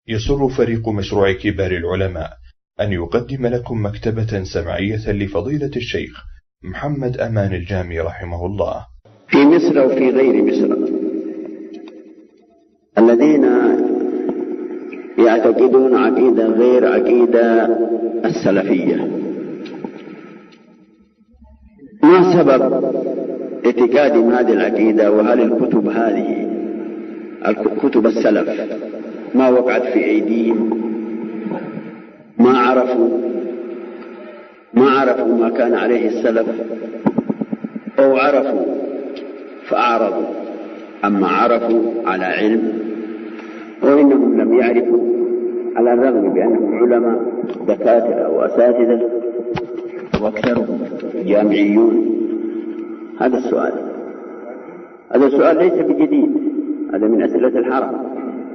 يسر فريق مشروع كبار العلماء أن يقدم لكم مكتبة سمعية لفضيلة الشيخ محمد أمان الجامي رحمه الله. في مصر وفي غير مصر الذين يعتقدون عقيدة غير عقيدة السلفية، ما سبب اعتقادهم هذه العقيدة؟ وهل الكتب هذه الكتب السلف ما وقعت في أيديهم؟ ما عرفوا ما كان عليه السلف، أو عرفوا فأعرضوا، أما عرفوا على علم، وإنهم لم يعرفوا على الرغم بأنهم علماء دكاترة وأساتذة وأكثرهم جامعيون. هذا السؤال ليس بجديد، هذا من أسئلة الحرم،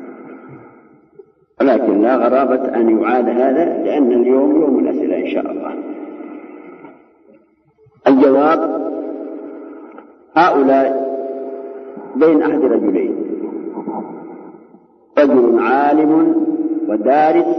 ولكن لا غرابة أن يعاد هذا، لأن اليوم يوم الأسئلة إن شاء الله. الجواب: هؤلاء بين أحد رجلين، رجل عالم ودارس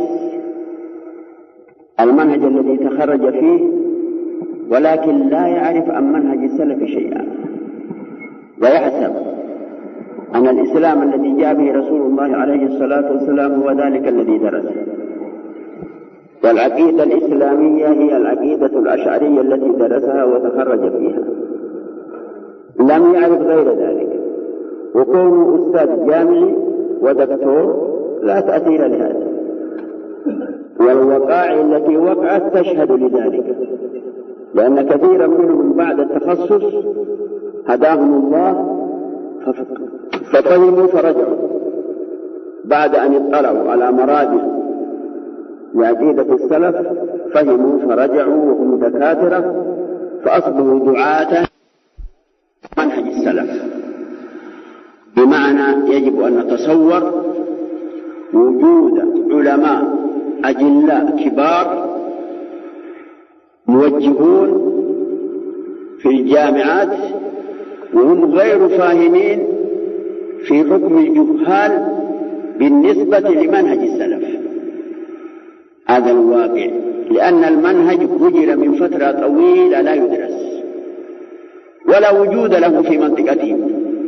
المنهج الذي تخرج فيه، ولكن لا يعرف عن منهج السلف شيئا، ويحسب أن الإسلام الذي جاء به رسول الله عليه الصلاة والسلام هو ذلك الذي درسه، والعقيدة الإسلامية هي العقيدة الأشعرية التي درسها وتخرج فيها، لم يعرف غير ذلك. وكونه أستاذ جامعي ودكتور لا تأثير لهذا، والوقائع التي وقعت تشهد لذلك، لأن كثيرا منهم بعد التخصص هداهم الله ففهموا فرجعوا، بعد أن اطلعوا على مراجع لعقيدة السلف فهموا فرجعوا وهم دكاترة، فأصبحوا دعاة منهج السلف. بمعنى يجب أن نتصور وجود علماء أجلاء كبار موجهون في الجامعات وهم غير فاهمين في حكم الجهال بالنسبة لمنهج السلف. هذا الواقع، لأن المنهج هجر من فترة طويلة لا يدرس ولا وجود له في منطقتهم،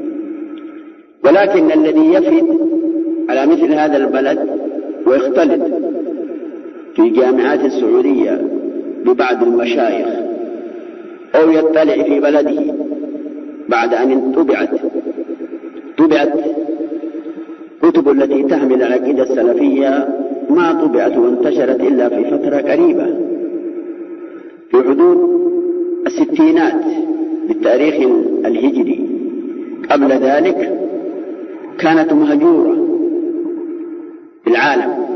ولكن الذي يفد على مثل هذا البلد ويختلط في الجامعات السعودية ببعض المشايخ، أو يطلع في بلده بعد أن طبعت كتب التي تحمل العقيدة السلفية، ما طبعت وانتشرت إلا في فترة قريبة في حدود الستينات بالتاريخ الهجري. قبل ذلك كانت مهجورة في العالم،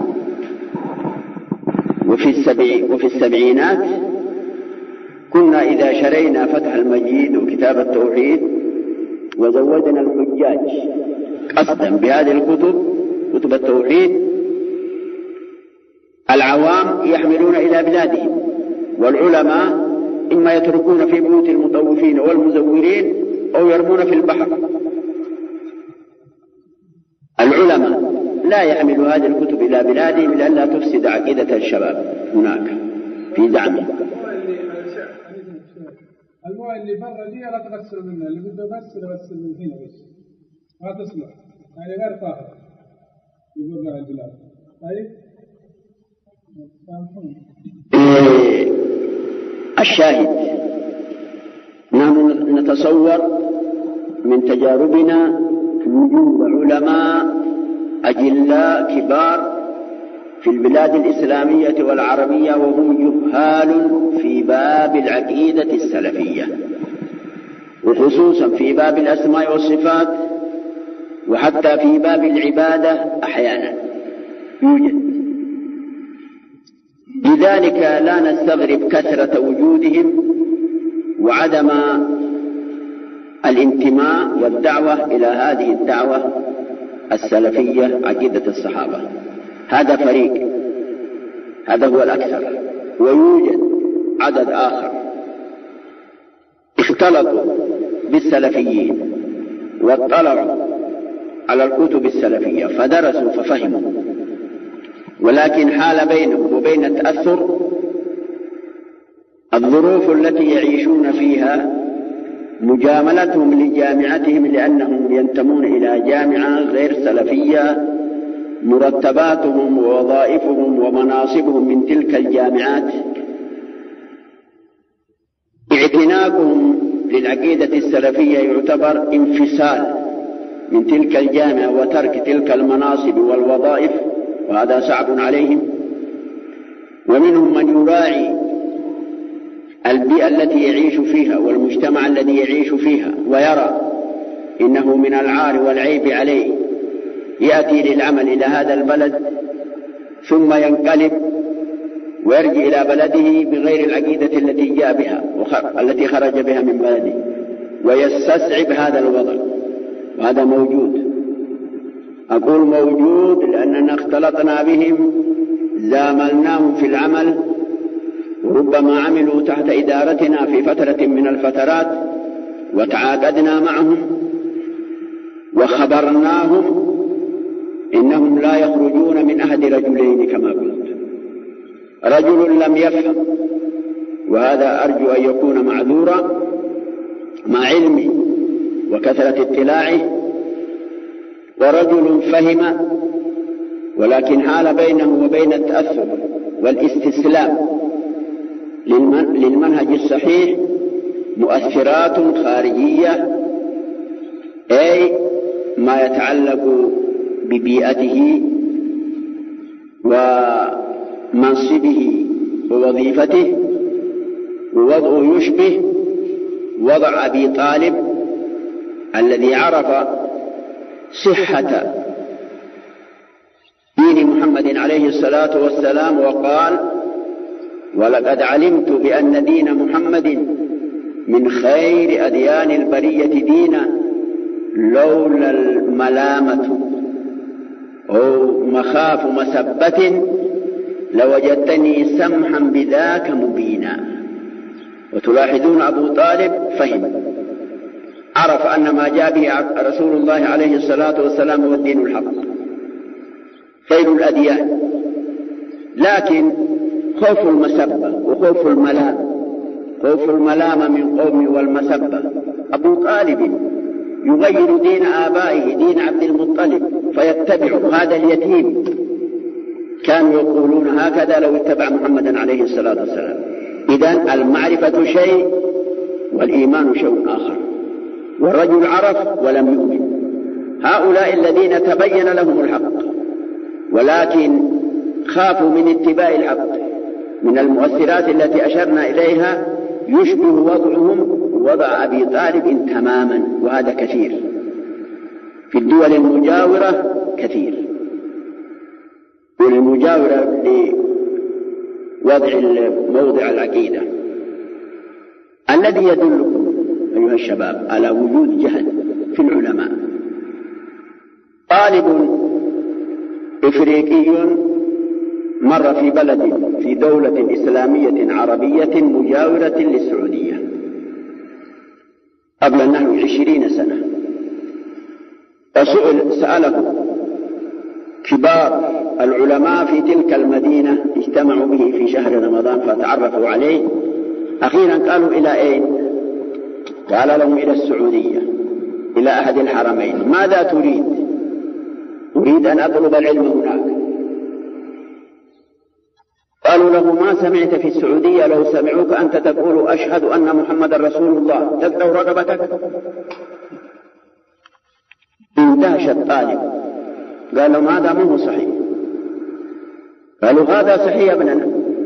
وفي السبعينات كنا إذا شرينا فتح المجيد وكتاب التوحيد وزودنا الحجاج قصدا بهذه كتب التوحيد، العوام يحملون إلى بلادهم، والعلماء إما يتركون في بيوت المطوفين والمزورين أو يرمون في البحر. العلماء لا يحملوا هذه الكتب إلى بلادهم لئلا تفسد عقيدة الشباب هناك في دعمه. المويه اللي برا دي لا تغسل منها، اللي بده يغسل من هنا بس، ما تصلح، يعني غير طاهرة يقول لها البلاد. طيب الشاهد، نحن نتصور من تجاربنا وجود علماء أجلاء كبار في البلاد الإسلامية والعربية وهم جهال في باب العقيدة السلفية، وخصوصا في باب الأسماء والصفات، وحتى في باب العبادة أحيانا يوجد. لذلك لا نستغرب كثرة وجودهم وعدم الانتماء والدعوة إلى هذه الدعوة السلفية عقيدة الصحابة. هذا فريق، هذا هو الأكثر، ويوجد عدد آخر اختلطوا بالسلفيين واطلعوا على الكتب السلفية فدرسوا ففهموا، ولكن حال بينهم وبين التأثر الظروف التي يعيشون فيها، مجاملتهم لجامعتهم لأنهم ينتمون إلى جامعة غير سلفية، مرتباتهم ووظائفهم ومناصبهم من تلك الجامعات، اعتناقهم للعقيدة السلفية يعتبر انفصال من تلك الجامعة وترك تلك المناصب والوظائف، وهذا صعب عليهم. ومنهم من يراعي البيئة التي يعيش فيها والمجتمع الذي يعيش فيها، ويرى إنه من العار والعيب عليه يأتي للعمل إلى هذا البلد ثم ينقلب ويرجع إلى بلده بغير العقيدة التي جاء بها التي خرج بها من بلده، ويستصعب هذا الوضع، وهذا موجود. أقول موجود لأننا اختلطنا بهم، زاملناهم في العمل، وربما عملوا تحت إدارتنا في فترة من الفترات، وتعاقدنا معهم وخبرناهم إنهم لا يخرجون من أحد رجلين كما قلت. رجل لم يفهم، وهذا أرجو أن يكون معذورا مع علمي وكثرة اطلاعه، ورجل فهم ولكن حال بينه وبين التأثر والاستسلام للمنهج الصحيح مؤثرات خارجية، أي ما يتعلق ببيئته ومنصبه ووظيفته، ووضعه يشبه وضع أبي طالب الذي عرف صحة دين محمد عليه الصلاة والسلام وقال: ولقد علمت بأن دين محمد من خير أديان البرية دينا، لولا الملامة أو مخاف مسبة لوجدتني سمحا بذاك مبينا. وتلاحظون أبو طالب فهم، عرف أن ما جاء به رسول الله عليه الصلاة والسلام هو الدين الحق خير الأديان، لكن خوف المسبة وخوف الملامة، خوف الملامة من قوم والمسبة. أبو طالب يغير دين آبائه دين عبد المطلب فيتبع هذا اليتيم، كانوا يقولون هكذا لو اتبع محمدا عليه الصلاة والسلام. إذن المعرفة شيء والإيمان شيء آخر، والرجل عرف ولم يؤمن. هؤلاء الذين تبين لهم الحق ولكن خافوا من اتباع الحق من المؤثرات التي أشرنا إليها يشبه وضعهم وضع أبي طالب تماما، وهذا كثير في الدول المجاورة، كثير والمجاورة لوضع موضع العقيدة. الذي يدلكم أيها الشباب على وجود جهل في العلماء، طالب إفريقي مر في بلد في دولة إسلامية عربية مجاورة للسعودية قبل نحو 20 سنة، سأله كبار العلماء في تلك المدينة، اجتمعوا به في شهر رمضان فتعرفوا عليه. أخيرا قالوا: إلى أين؟ قال لهم: إلى السعودية، إلى أحد الحرمين. ماذا تريد؟ أريد أن أطلب العلم هناك. قالوا له: ما سمعت في السعودية لو سمعوك أنت تقول أشهد أن محمد رسول الله تقطع رقبتك؟ اندهش الطالب، قال لهم: هذا ما هو صحيح. قالوا: هذا صحيح يا ابننا.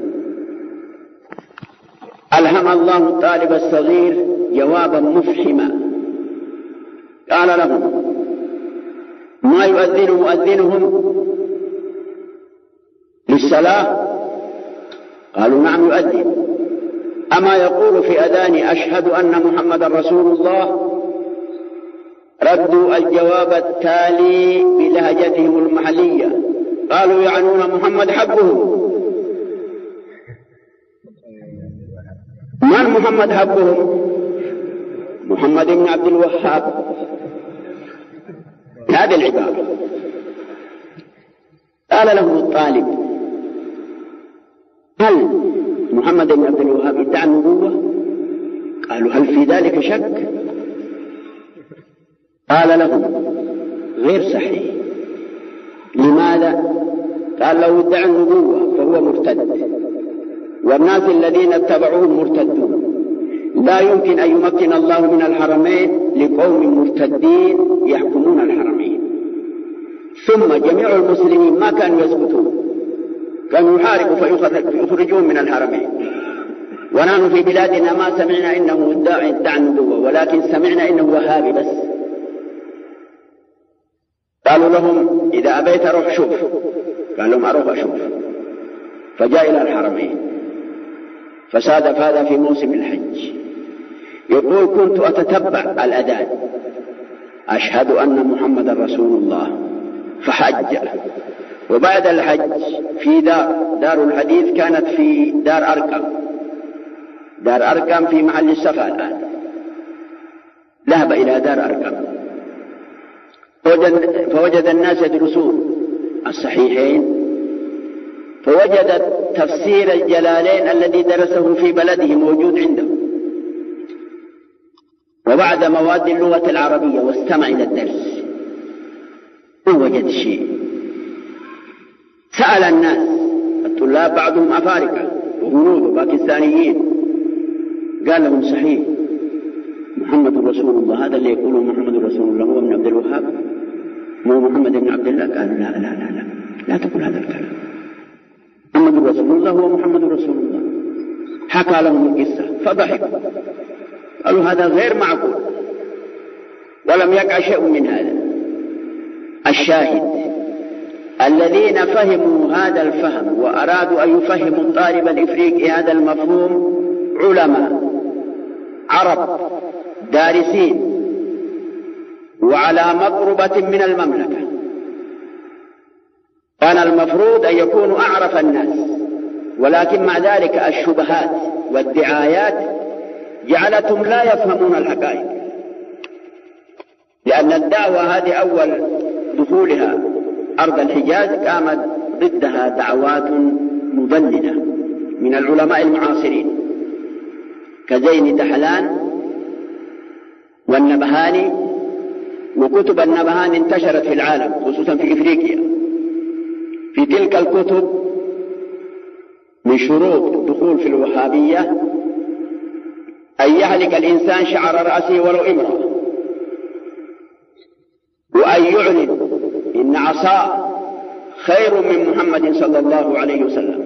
ألهم الله الطالب الصغير جوابا مفحما، قال لهم: ما يؤذن مؤذنهم للصلاة؟ قالوا: نعم يؤذن. أما يقول في أذاني أشهد أن محمد رسول الله؟ ردوا الجواب التالي بلهجتهم المحلية، قالوا: يعنون محمد حقهم. من محمد حقهم؟ محمد بن عبد الوهاب. هذه العبارة. قال لهم الطالب: هل محمد بن عبد الوهاب ادعى النبوة؟ قالوا هل في ذلك شك؟ قال لهم غير صحيح. لماذا؟ قال لو ادعى النبوة فهو مرتد، والناس الذين اتبعوه مرتدون، لا يمكن أن يمكن الله من الحرمين لقوم مرتدين يحكمون الحرمين. ثم جميع المسلمين ما كانوا يسكتون، كانوا يحاربوا فيخرجون من الحرمين. ونحن في بلادنا ما سمعنا إنه ادعى النبوة، ولكن سمعنا إنه وهابي بس. قالوا لهم إذا أبيت أروح شوف. قال لهم أروح أشوف. فجاء إلى الحرمين فصادف هذا في موسم الحج. يقول كنت أتتبع الأذان أشهد أن محمد رسول الله، فحج. وبعد الحج في دار الحديث كانت في دار أرقم في محل الصفا الآن. ذهب إلى دار أرقم فوجد الناس يدرسون الصحيحين، فوجد تفسير الجلالين الذي درسه في بلده موجود عنده، وبعد مواد اللغة العربية واستمع إلى الدرس ووجد شيء. سأل الناس الطلاب بعضهم أفارقة وهنود وباكستانيين، قال لهم صحيح محمد رسول الله، هذا اللي يقوله محمد رسول الله هو من عبد الوهاب مو محمد بن عبد الله؟ قالوا لا لا لا لا لا تقول هذا الكلام، محمد رسول الله هو محمد رسول الله. حكى لهم القصة فضحكوا، قالوا هذا غير معقول، ولم يقع شيء من هذا. الشاهد الذين فهموا هذا الفهم وأرادوا أن يفهموا الطالب الإفريقي هذا المفهوم علماء عرب دارسين وعلى مقربة من المملكة. كان المفروض أن يكونوا أعرف الناس، ولكن مع ذلك الشبهات والدعايات جعلتهم لا يفهمون الحقائق، لأن الدعوة هذه أول دخولها أرض الحجاز قامت ضدها دعوات مضللة من العلماء المعاصرين كزين دحلان والنبهاني، وكتب النبهاني انتشرت في العالم خصوصا في إفريقيا. في تلك الكتب من شروط الدخول في الوهابية أن يحلق الإنسان شعر رأسه ولو امرأة، وأن يعلن إن عصاه خير من محمد صلى الله عليه وسلم،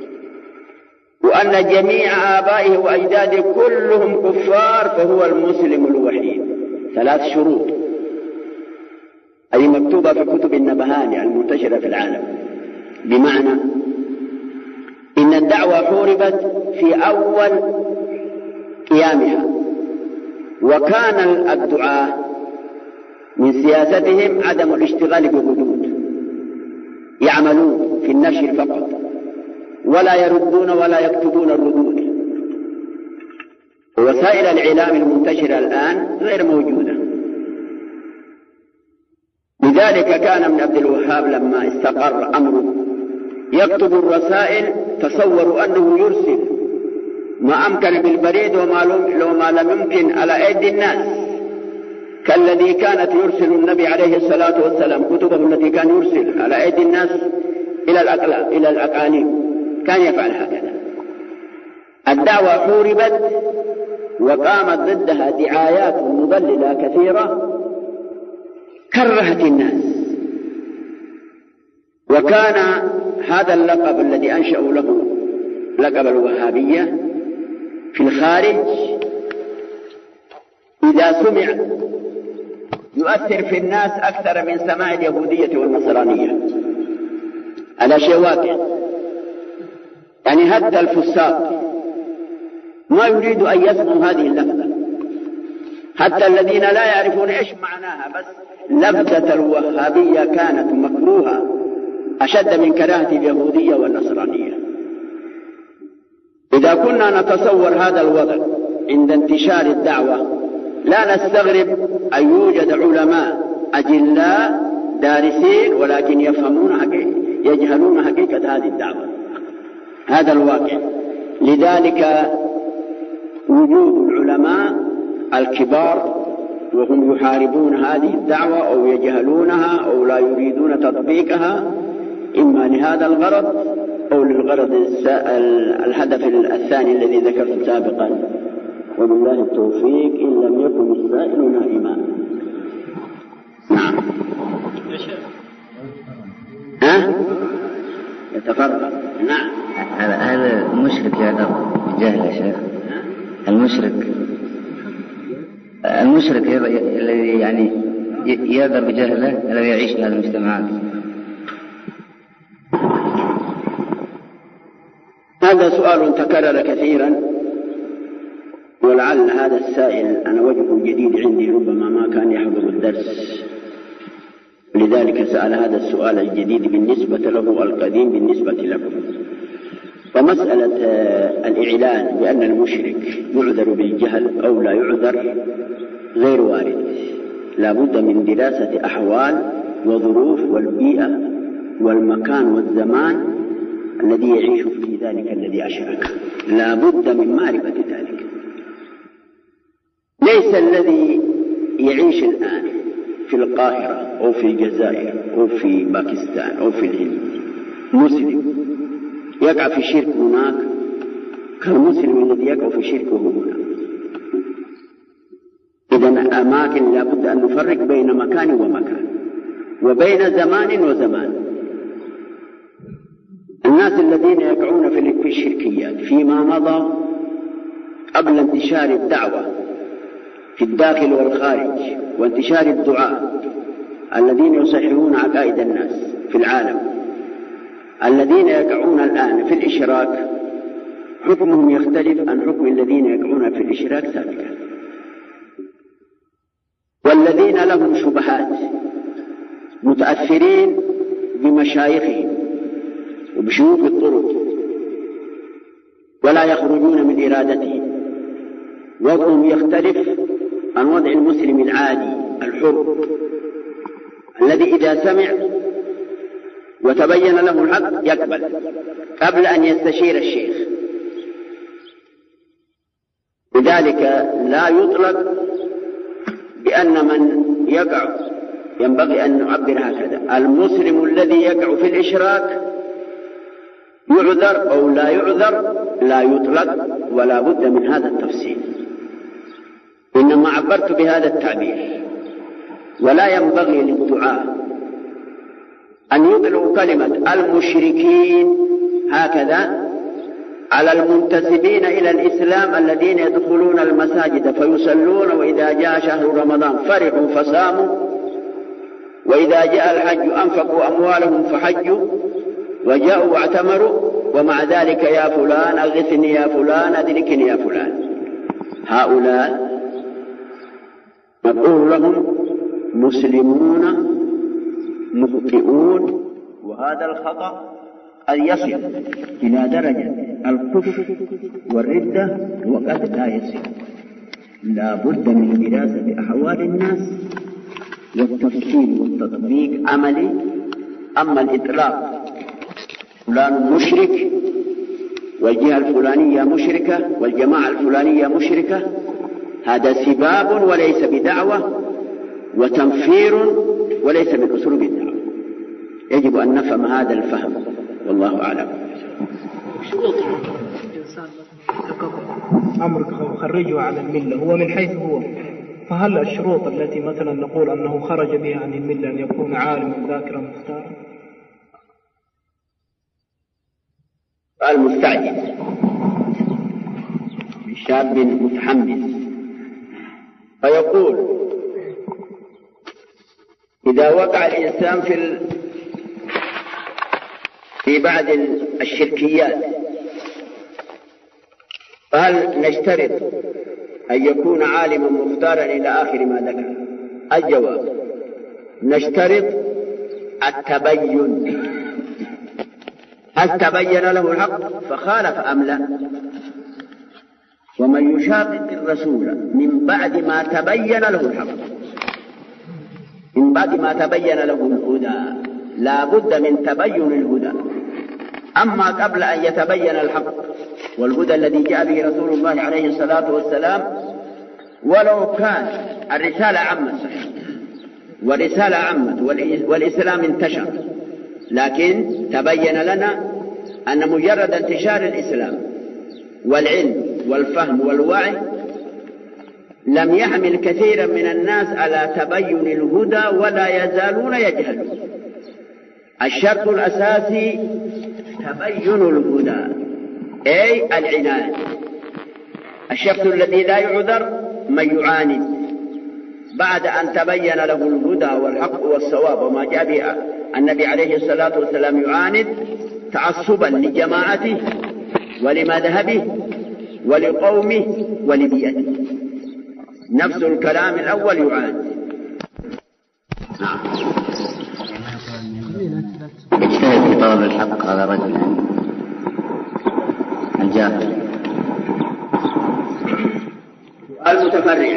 وأن جميع آبائه وأجداده كلهم كفار فهو المسلم الوحيد. 3 شروط أي مكتوبة في كتب النبهاني المنتشرة في العالم. بمعنى إن الدعوة حوربت في أول قيامها، وكان الدعاة من سياستهم عدم الاشتغال بالردود، يعملون في النشر فقط ولا يردون ولا يكتبون الردود. ووسائل الإعلام المنتشرة الآن غير موجودة. لذلك كان ابن عبد الوهاب لما استقر أمره يكتب الرسائل، تصوروا أنه يرسل ما أمكن بالبريد وما لم يمكن على أيدي الناس، كالذي كانت يرسل النبي عليه الصلاة والسلام كتبه التي كان يرسل على أيدي الناس إلى الأقاليم، كان يفعل هكذا. الدعوة حوربت وقامت ضدها دعايات مضللة كثيرة كرهت الناس. وكان هذا اللقب الذي أنشأوا له لقب الوهابية في الخارج إذا سمع يؤثر في الناس أكثر من سماع اليهودية والنصرانية. على شيء واقع، يعني حتى الفساق ما يريد أن يسمعوا هذه اللفظة، حتى الذين لا يعرفون إيش معناها، بس لفظة الوهابية كانت مكروهة أشد من كراهة اليهودية والنصرانية. إذا كنا نتصور هذا الوضع عند انتشار الدعوة لا نستغرب أن يوجد علماء أجلاء دارسين ولكن يجهلون حقيقة هذه الدعوة. هذا الواقع. لذلك وجود العلماء الكبار وهم يحاربون هذه الدعوة أو يجهلونها أو لا يريدون تطبيقها إما لهذا الغرض أو للغرض الهدف الثاني الذي ذكرت سابقا. وبالله التوفيق إن لم يكن السائل نائما. نعم. يتفرق. نعم. هذا المشرك يعذر بجهل يا شيخ. المشرك الذي يعني يعذر بجهله الذي يعيش في هذه المجتمعات. هذا سؤال تكرر كثيرا، ولعل هذا السائل أنا وجه جديد عندي، ربما ما كان يحضر الدرس، لذلك سأل هذا السؤال الجديد بالنسبة له، القديم بالنسبة لكم. ومسألة الإعلان بأن المشرك يعذر بالجهل أو لا يعذر غير وارد، لا بد من دراسة أحوال وظروف والبيئة والمكان والزمان الذي يعيش في ذلك الذي أشرك، لا بد من معرفة ذلك. ليس الذي يعيش الآن في القاهرة أو في الجزائر أو في باكستان أو في الهند مسلم يقع في الشرك هناك كالمسلم الذي يقع في شركه هنا. إذن أماكن لا بد أن نفرق بين مكان ومكان وبين زمان وزمان. الناس الذين يقعون في الشركيات فيما مضى قبل انتشار الدعوة في الداخل والخارج وانتشار الدعاء الذين يصححون عقائد الناس في العالم، الذين يقعون الآن في الإشراك حكمهم يختلف عن حكم الذين يقعون في الإشراك سابقا. والذين لهم شبهات متأثرين بمشايخهم وبشيوخ الطرق ولا يخرجون من إرادتهم، وضعهم يختلف عن وضع المسلم العادي الحر الذي إذا سمع وتبين له الحق يقبل قبل أن يستشير الشيخ. لذلك لا يطلق بأن من يقع، ينبغي أن نعبر هكذا: المسلم الذي يقع في الإشراك يعذر أو لا يعذر، لا يطلق ولا بد من هذا التفصيل. إنما عبرت بهذا التعبير، ولا ينبغي للدعاء أن يطلقوا كلمة المشركين هكذا على المنتسبين إلى الإسلام الذين يدخلون المساجد فيصلون، وإذا جاء شهر رمضان فرحوا فصاموا، وإذا جاء الحج أنفقوا أموالهم فحجوا وجاءوا واعتمروا، ومع ذلك يا فلان أغثني يا فلان أدركني يا فلان. هؤلاء نقول لهم مسلمون مخطئون، وهذا الخطأ قد يصل إلى درجة الكفر والردة وقد لا يصل. لا بد من دراسة أحوال الناس والتفصيل والتطبيق عملي. أما الإطلاق فلان مشرك والجهة الفلانية مشركة والجماعة الفلانية مشركة، هذا سباب وليس بدعوة وتنفير وليس من أسلوب الدعوة. يجب أن نفهم هذا الفهم، والله أعلم. شروط الإنسان أمر خرجه عن الملة هو من حيث هو، فهل الشروط التي مثلا نقول أنه خرج بها عن الملة أن يكون عالما ذاكرا مختارا؟ المستعجل شاب متحمس فيقول: إذا وقع الإنسان في بعض الشركيات فهل نشترط أن يكون عالما مختارا إلى آخر ما ذكر؟ الجواب: نشترط التبين، هل تبين له الحق فخالف أم لا؟ ومن يشاقق الرسول من بعد ما تبين له الحق، من بعد ما تبين له الهدى، لا بد من تبين الهدى. أما قبل أن يتبين الحق والهدى الذي جاء به رسول الله عليه الصلاة والسلام، ولو كان الرسالة عمت صحيح والرسالة عمت والإسلام انتشر، لكن تبين لنا أن مجرد انتشار الإسلام والعلم والفهم والوعي لم يحمل كثيرا من الناس على تبين الهدى ولا يزالون يجهلون. الشرط الأساسي تبين الهدى أي العناية. الشخص الذي لا يعذر من يعاند بعد أن تبين له الهدى والحق والصواب وما جاء به النبي عليه الصلاة والسلام، يعاند تعصبا لجماعته ولمذهبه ولقومه ولبيئته. نفس الكلام الأول يعاند. يجتهد في طلب الحق على رجل الجاهل. المتفرع.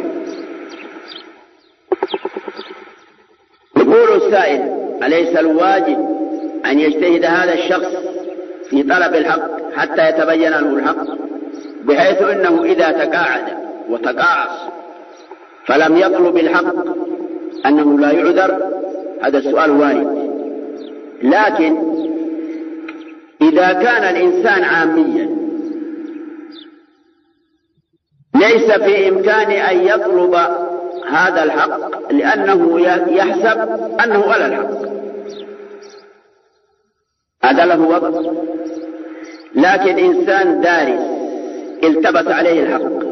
يقول السائل: أليس الواجب أن يجتهد هذا الشخص في طلب الحق حتى يتبين له الحق، بحيث أنه إذا تقاعد وتقاعس فلم يطلب الحق أنه لا يعذر؟ هذا السؤال وارد. لكن إذا كان الإنسان عاميا ليس في إمكانه أن يطلب هذا الحق لأنه يحسب أنه على الحق، هذا له وضع. لكن إنسان دارس التبس عليه الحق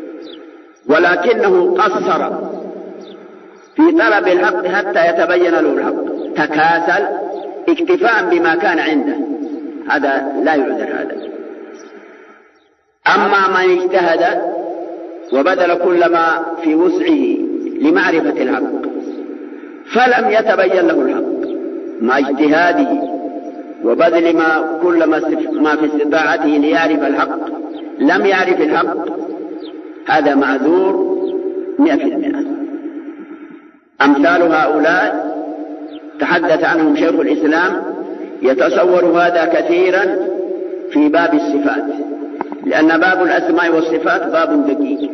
ولكنه قصر في طلب الحق حتى يتبين له الحق، تكاسل اكتفاء بما كان عنده، هذا لا يعذر هذا. أما من اجتهد وبذل كل ما في وسعه لمعرفة الحق فلم يتبين له الحق مع اجتهاده وبذل كل ما في استطاعته ليعرف الحق لم يعرف الحق، هذا معذور 100%. أمثال هؤلاء تحدث عنهم شيخ الإسلام يتصور هذا كثيرا في باب الصفات، لأن باب الأسماء والصفات باب دقيق.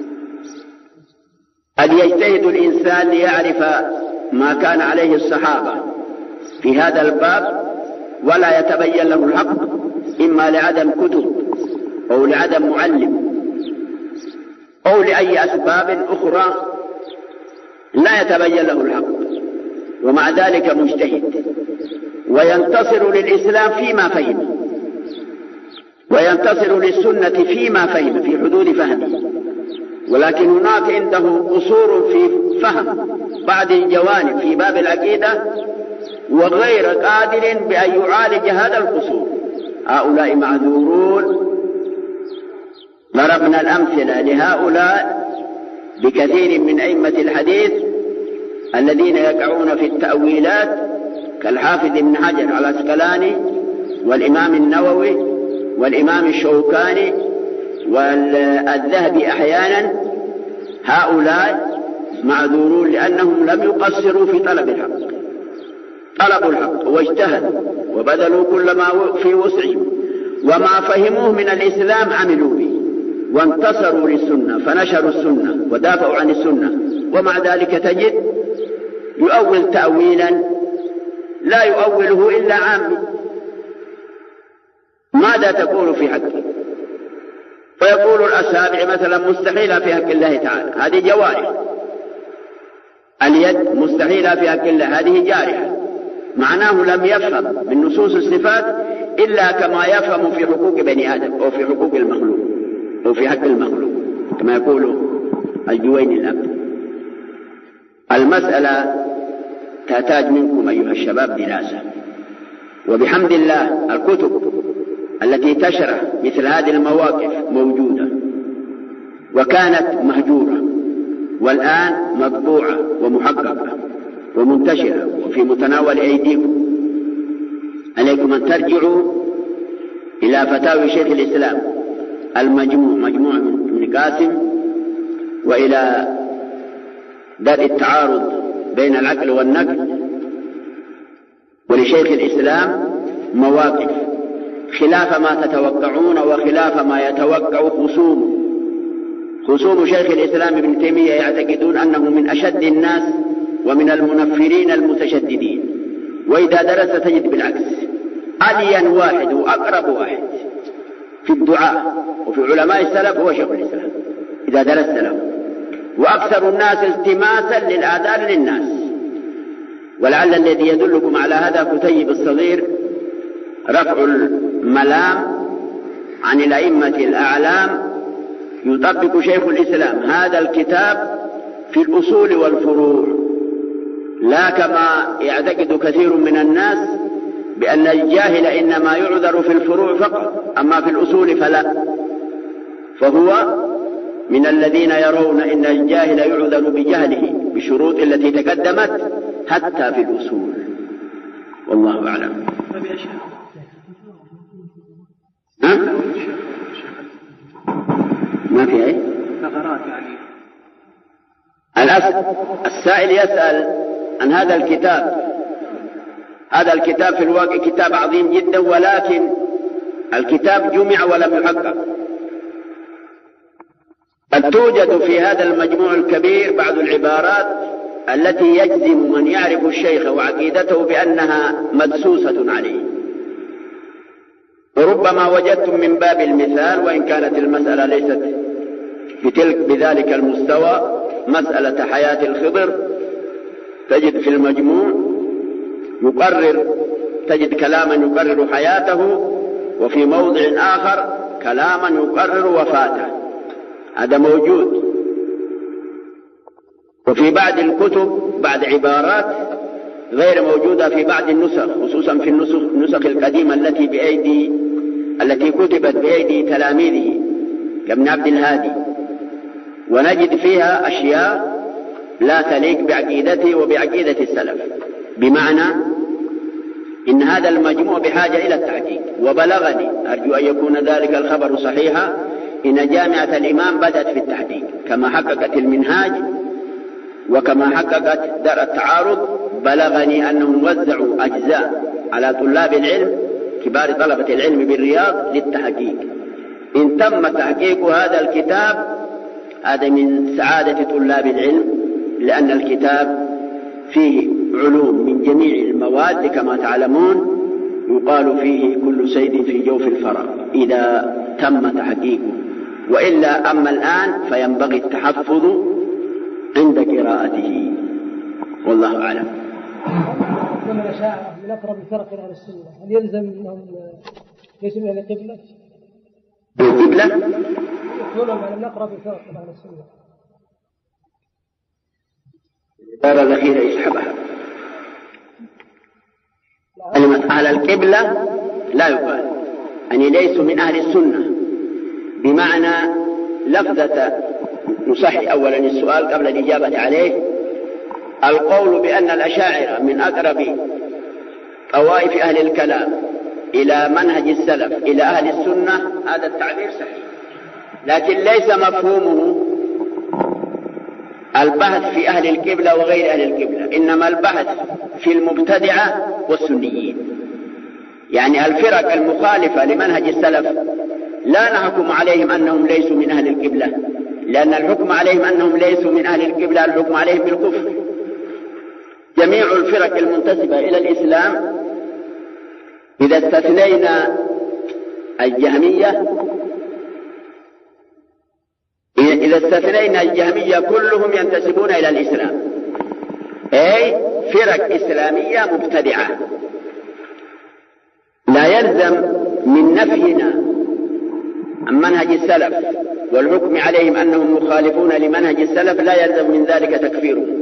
قد يجتهد الإنسان ليعرف ما كان عليه الصحابة في هذا الباب ولا يتبين له الحق، إما لعدم كتب أو لعدم معلم أو لأي أسباب أخرى لا يتبين له الحق، ومع ذلك مجتهد وينتصر للإسلام فيما فهم وينتصر للسنة فيما فهم في حدود فهمه، ولكن هناك عنده قصور في فهم بعض الجوانب في باب العقيدة وغير قادر بأن يعالج هذا القصور، هؤلاء معذورون. ضربنا الأمثلة لهؤلاء بكثير من أئمة الحديث الذين يقعون في التأويلات كالحافظ ابن حجر العسقلاني والإمام النووي والإمام الشوكاني والذهبي أحيانا. هؤلاء معذورون لأنهم لم يقصروا في طلب الحق، طلبوا الحق واجتهدوا وبذلوا كل ما في وسعهم، وما فهموه من الإسلام عملوا به وانتصروا للسنة فنشروا السنة ودافعوا عن السنة، ومع ذلك تجد يؤول تأويلا لا يؤوله إلا عامي. ماذا تقول في حقه؟ فيقول الأسابع مثلا مستحيلة في حق الله تعالى، هذه جوارح. اليد مستحيلة في حق الله، هذه جارحة. معناه لم يفهم من نصوص الصفات إلا كما يفهم في حقوق بني آدم أو في حقوق المخلوق أو في حق المخلوق، كما يقول الجويني الأب. المسألة تحتاج منكم أيها الشباب دراسة، وبحمد الله الكتب التي تشرح مثل هذه المواقف موجودة وكانت مهجورة، والآن مطبوعة ومحققة ومنتشرة وفي متناول أيديكم. عليكم أن ترجعوا إلى فتاوي شيخ الإسلام مجموع من قاسم، وإلى درء التعارض بين العقل والنقل، ولشيخ الإسلام مواقف خلاف ما تتوقعون وخلاف ما يتوقع خصوم شيخ الإسلام ابن تيمية، يعتقدون أنه من أشد الناس ومن المنفرين المتشددين، وإذا درس تجد بالعكس، ألين واحد وأقرب واحد في الدعاء وفي علماء السلف هو شيخ الإسلام إذا درست له، وأكثر الناس التماسا للآثار للناس. ولعل الذي يدلكم على هذا كتيب الصغير رفع الملام عن الأئمة الأعلام، يطبق شيخ الإسلام هذا الكتاب في الأصول والفروع، لا كما يعتقد كثير من الناس بأن الجاهل إنما يعذر في الفروع فقط، أما في الأصول فلا، فهو من الذين يرون إن الجاهل يعذر بجهله بشروط التي تقدمت حتى في الأصول، والله أعلم. ما في أي ثغرات يعني. السائل يسأل عن هذا الكتاب. هذا الكتاب في الواقع كتاب عظيم جدا، ولكن الكتاب جمع ولم يحقق. قد توجد في هذا المجموع الكبير بعض العبارات التي يجزم من يعرف الشيخ وعقيدته بأنها مدسوسة عليه، وربما وجدتم من باب المثال، وإن كانت المسألة ليست بذلك المستوى، مسألة حياة الخضر تجد في المجموع تجد كلاما يقرر حياته، وفي موضع آخر كلاما يقرر وفاته، هذا موجود. وفي بعض الكتب بعض عبارات غير موجودة في بعض النسخ، خصوصا في النسخ القديمة التي كتبت بأيدي تلاميذه كابن عبد الهادي، ونجد فيها أشياء لا تليق بعقيدته وبعقيدة السلف، بمعنى إن هذا المجموع بحاجة إلى التحقيق. وبلغني، أرجو أن يكون ذلك الخبر صحيحا، إن جامعة الإمام بدأت في التحقيق كما حققت المنهاج وكما حققت دار التعارض. بلغني أنهم وزعوا أجزاء على طلاب العلم كبار طلبة العلم بالرياض للتحقيق. إن تم تحقيق هذا الكتاب هذا من سعادة طلاب العلم، لأن الكتاب فيه علوم من جميع المواد كما تعلمون، يقال فيه كل سيد في جوف الفراغ إذا تم تحقيقه، وإلا أما الآن فينبغي التحفظ عند قراءته، والله أعلم. من الأشاعرة من أقرب الفرق إلى أهل السنة، هل يلزم أنهم ليسوا من أهل القبلة؟ القبلة؟ يقولون من أقرب الفرق إلى أهل السنة. العبارة الأخيرة يسحبها. كلمة أهل القبلة لا يقال، يعني ليسوا من أهل السنة، بمعنى لفظة نصحي أولا السؤال قبل الإجابة عليه. القول بأن الأشاعرة من أقرب طوائف أهل الكلام إلى منهج السلف إلى أهل السنة، هذا التعبير صحيح، لكن ليس مفهومه البحث في أهل القبلة وغير أهل القبلة، إنما البحث في المبتدعة والسنيين. يعني الفرق المخالفة لمنهج السلف لا نحكم عليهم أنهم ليسوا من أهل القبلة، لأن الحكم عليهم أنهم ليسوا من أهل القبلة الحكم عليهم بالكفر. جميع الفرق المنتسبة إلى الإسلام إذا استثنينا الجهمية كلهم ينتسبون إلى الإسلام، أي فرق إسلامية مبتدعة. لا يلزم من نفينا عن منهج السلف والحكم عليهم أنهم مخالفون لمنهج السلف، لا يلزم من ذلك تكفيرهم،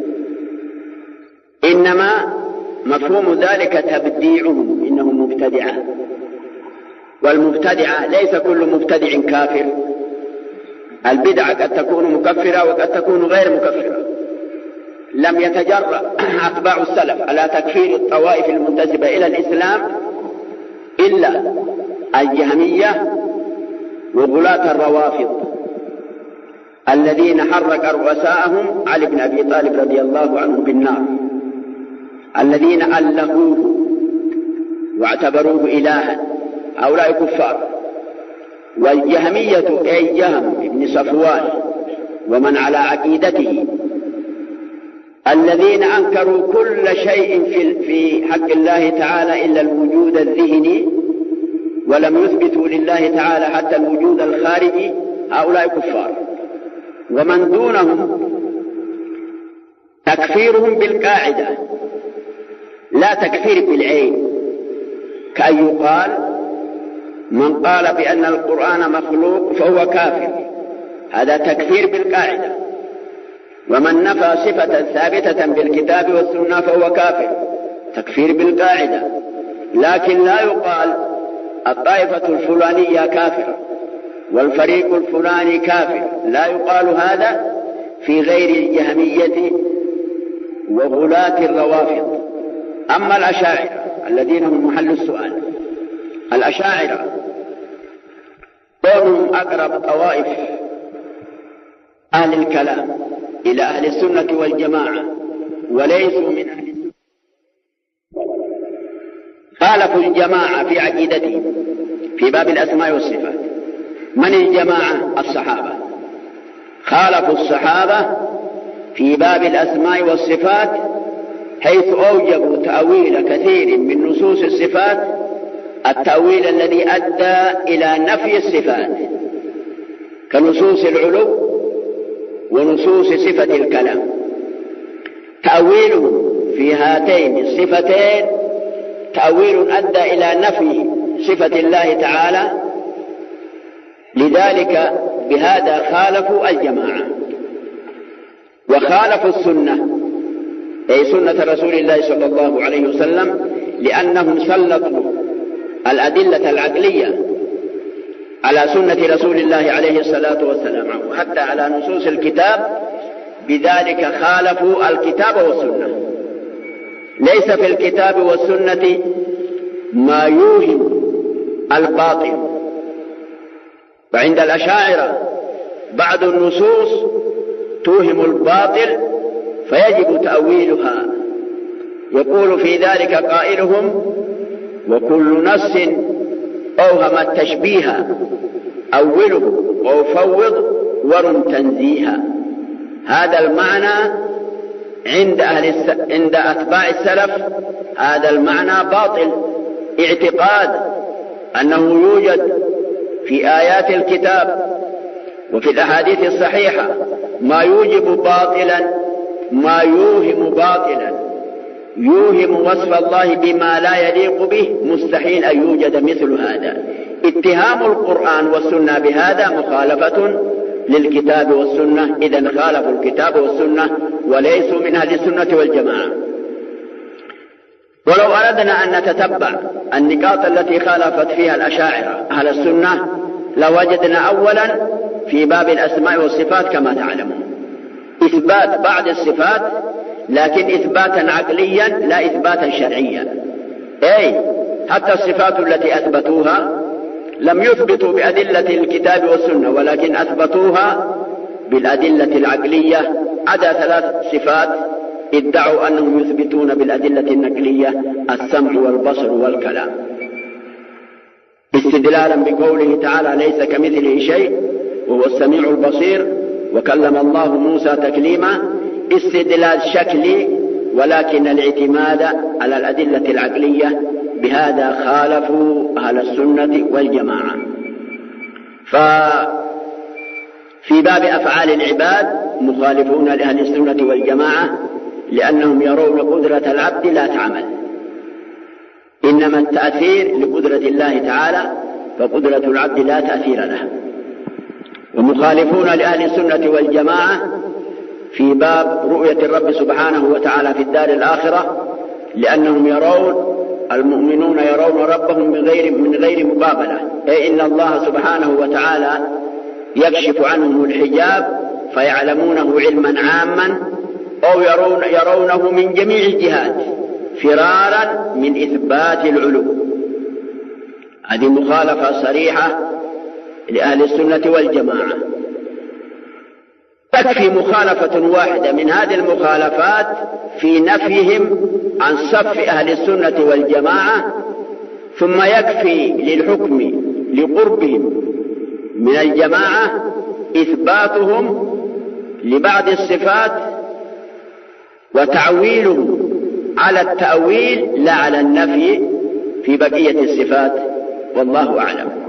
إنما مفهوم ذلك تبديعهم، إنهم مبتدعة. والمبتدعة ليس كل مبتدع كافر، البدعة قد تكون مكفرة وقد تكون غير مكفرة. لم يتجرأ أتباع السلف على تكفير الطوائف المنتسبة إلى الإسلام إلا الجهمية وغلاة الروافض الذين حرك رؤساءهم علي بن أبي طالب رضي الله عنه بالنار، الذين ألهوه واعتبروه إلها هؤلاء كفار. والجهمية أي جهم بن صفوان ومن على عقيدته الذين أنكروا كل شيء في حق الله تعالى إلا الوجود الذهني، ولم يثبتوا لله تعالى حتى الوجود الخارجي، هؤلاء كفار. ومن دونهم تكفيرهم بالقاعدة لا تكفير بالعين، كأن يقال من قال بأن القرآن مخلوق فهو كافر، هذا تكفير بالقاعدة. ومن نفى صفة ثابتة بالكتاب والسنة فهو كافر، تكفير بالقاعدة. لكن لا يقال الطائفة الفلانية كافرة والفريق الفلاني كافر، لا يقال هذا في غير الجهمية وغلاة الروافض. أما الأشاعرة الذين هم محل السؤال، الأشاعرة كونهم أقرب طوائف أهل الكلام إلى أهل السنة والجماعة وليسوا من أهل السنة، خالفوا الجماعة في عقيدتهم في باب الأسماء والصفات. من الجماعة؟ الصحابة. خالفوا الصحابة في باب الأسماء والصفات، حيث أوجبوا تأويل كثير من نصوص الصفات، التأويل الذي أدى إلى نفي الصفات، كنصوص العلو ونصوص صفة الكلام. تأويله في هاتين الصفتين تأويل أدى إلى نفي صفة الله تعالى، لذلك بهذا خالفوا الجماعة. وخالفوا السنة أي سنة رسول الله صلى الله عليه وسلم، لأنهم سلطوا الأدلة العقلية على سنة رسول الله عليه الصلاة والسلام وحتى على نصوص الكتاب، بذلك خالفوا الكتاب والسنة. ليس في الكتاب والسنة ما يوهم الباطل. وعند الأشاعرة بعض النصوص توهم الباطل فيجب تأويلها. يقول في ذلك قائلهم: وكل نص أوهم التشبيه أوله وفوض ورم تنزيها. هذا المعنى عند أتباع السلف، هذا المعنى باطل. اعتقاد أنه يوجد في آيات الكتاب وفي الأحاديث الصحيحة ما يوجب باطلا، ما يوهم باطلا، يوهم وصف الله بما لا يليق به، مستحيل أن يوجد مثل هذا. اتهام القرآن والسنة بهذا مخالفة للكتاب والسنة، إذن خالفوا الكتاب والسنة وليسوا من أهل السنة والجماعة. ولو أردنا أن نتتبع النقاط التي خالفت فيها الأشاعرة أهل السنة لوجدنا أولا في باب الأسماء والصفات كما تعلمون إثبات بعض الصفات، لكن إثباتا عقليا لا إثباتا شرعيا. أي حتى الصفات التي أثبتوها لم يثبتوا بأدلة الكتاب والسنة، ولكن أثبتوها بالأدلة العقلية، عدا 3 صفات ادعوا أنهم يثبتون بالأدلة النقلية: السمع والبصر والكلام، استدلالا بقوله تعالى: ليس كمثله شيء وهو السميع البصير، وكلم الله موسى تكليما. استدلال شكلي، ولكن الاعتماد على الأدلة العقلية. بهذا خالفوا أهل السنة والجماعة. ففي باب أفعال العباد مخالفون لأهل السنة والجماعة، لأنهم يرون قدرة العبد لا تعمل، إنما التأثير لقدرة الله تعالى، فقدرة العبد لا تأثير لها. ومخالفون لأهل السنة والجماعة في باب رؤية الرب سبحانه وتعالى في الدار الآخرة، لأنهم المؤمنون يرون ربهم من غير مقابلة، أي إن الله سبحانه وتعالى يكشف عنهم الحجاب فيعلمونه علما عاما، أو يرونه من جميع الجهات فرارا من إثبات العلو. هذه مخالفة صريحة لأهل السنة والجماعة. تكفي مخالفة واحدة من هذه المخالفات في نفيهم عن صف أهل السنة والجماعة ثم يكفي للحكم لقربهم من الجماعة إثباتهم لبعض الصفات وتعويلهم على التأويل لا على النفي في بقية الصفات، والله أعلم.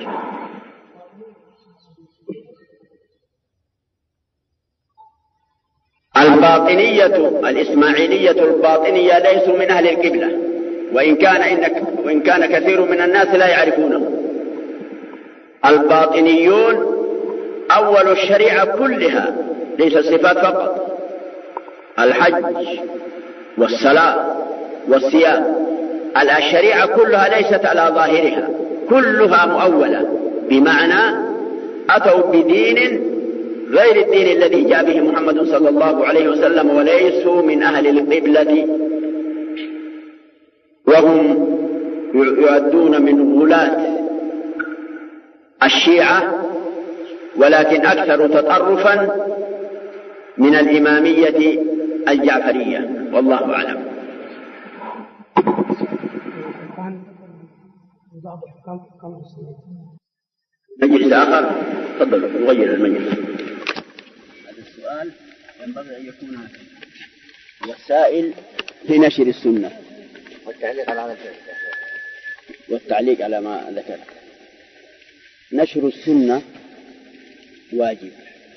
الباطنية الإسماعيلية الباطنية ليسوا من أهل القبلة، وإن كان كثير من الناس لا يعرفونه. الباطنيون أول الشريعة كلها، ليس الصفات فقط، الحج والصلاة والصيام، الشريعة كلها ليست على ظاهرها، كلها مؤولة، بمعنى أتوا بدين غير الدين الذي جاء به محمد صلى الله عليه وسلم، وليسوا من أهل القبلة، وهم يعدون من غلاة الشيعة، ولكن أكثر تطرفا من الإمامية الجعفرية، والله أعلم. مجلس آخر، تفضلوا نغير المجلس. هذا السؤال ينبغي أن يكون وسائل في نشر السنة والتعليق على ما ذكر. نشر السنة واجب،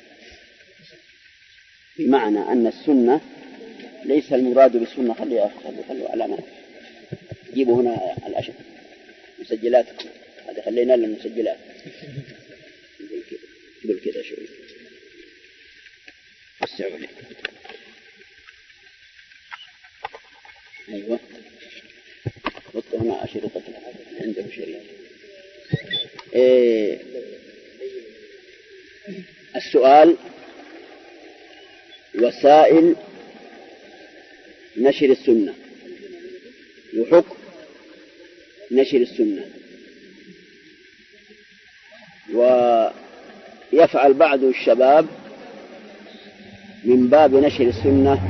بمعنى أن السنة ليس المراد بالسنة. خلوا علامات، جيبوا هنا الأشهر مسجلات، هذا خلينا للمسجلات قبل كذا شوي وسعوا لي. أيوة، حطوا هنا أشرطة عنده شريط. السؤال: وسائل نشر السنة وحكم نشر السنة. ويفعل بعض الشباب من باب نشر السنة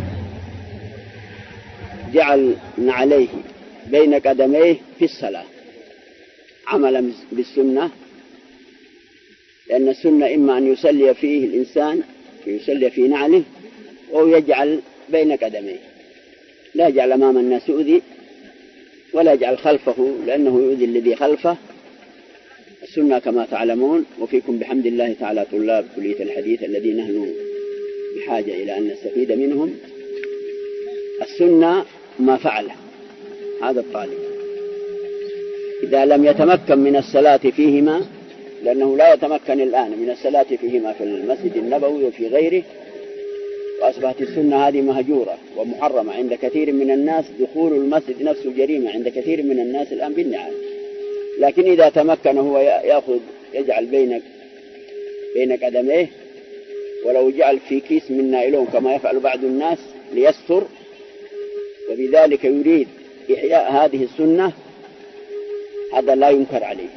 جعل عليه بين قدميه في الصلاة عملا بالسنة، لأن السنة إما أن يصلي فيه الإنسان يصلي في نعله، أو يجعل بين قدميه، لا يجعل أمام الناس يؤذي ولا يجعل خلفه لأنه يؤذي الذي خلفه. السنة كما تعلمون، وفيكم بحمد الله تعالى طلاب كلية الحديث الذين نحن بحاجة إلى أن نستفيد منهم. السنة ما فعله هذا الطالب إذا لم يتمكن من الصلاة فيهما، لأنه لا يتمكن الآن من الصلاة فيهما في المسجد النبوي وفي غيره، وأصبحت السنة هذه مهجورة ومحرمة عند كثير من الناس. دخول المسجد نفسه جريمة عند كثير من الناس الآن بالنعال. لكن إذا تمكن هو يجعل بين قدميه، ولو جعل في كيس من نايلون كما يفعل بعض الناس ليستر، وبذلك يريد إحياء هذه السنة، هذا لا ينكر عليه.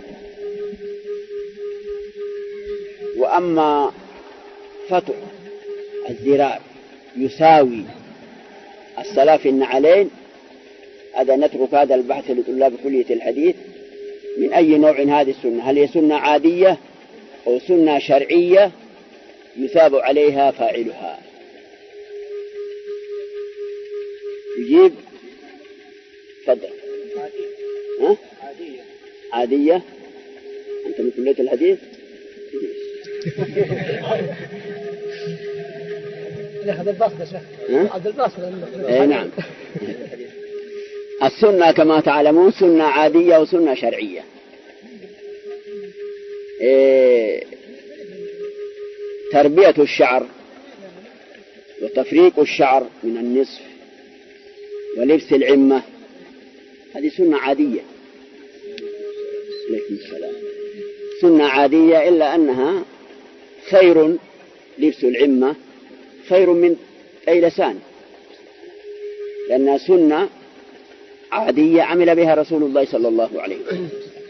وأما فتح الزرار يساوي الصلاة في النعلين، هذا نترك هذا البحث لطلاب كلية الحديث. من أي نوع هذه السنة؟ هل هي سنة عادية أو سنة شرعية يثاب عليها فاعلها؟ يجيب تفضل. عادية. أنت من كلية الحديث؟ عبد الباسط يا شيخ. عبد الباسط. نعم. السنة كما تعلمون سنة عادية وسنة شرعية. تربية الشعر وتفريق الشعر من النصف ولبس العمة، هذه سنة عادية. عليكم السلام. سنة عادية، إلا أنها خير، لبس العمة خير من طيلسان، لأنها سنة عادية عمل بها رسول الله صلى الله عليه وسلم.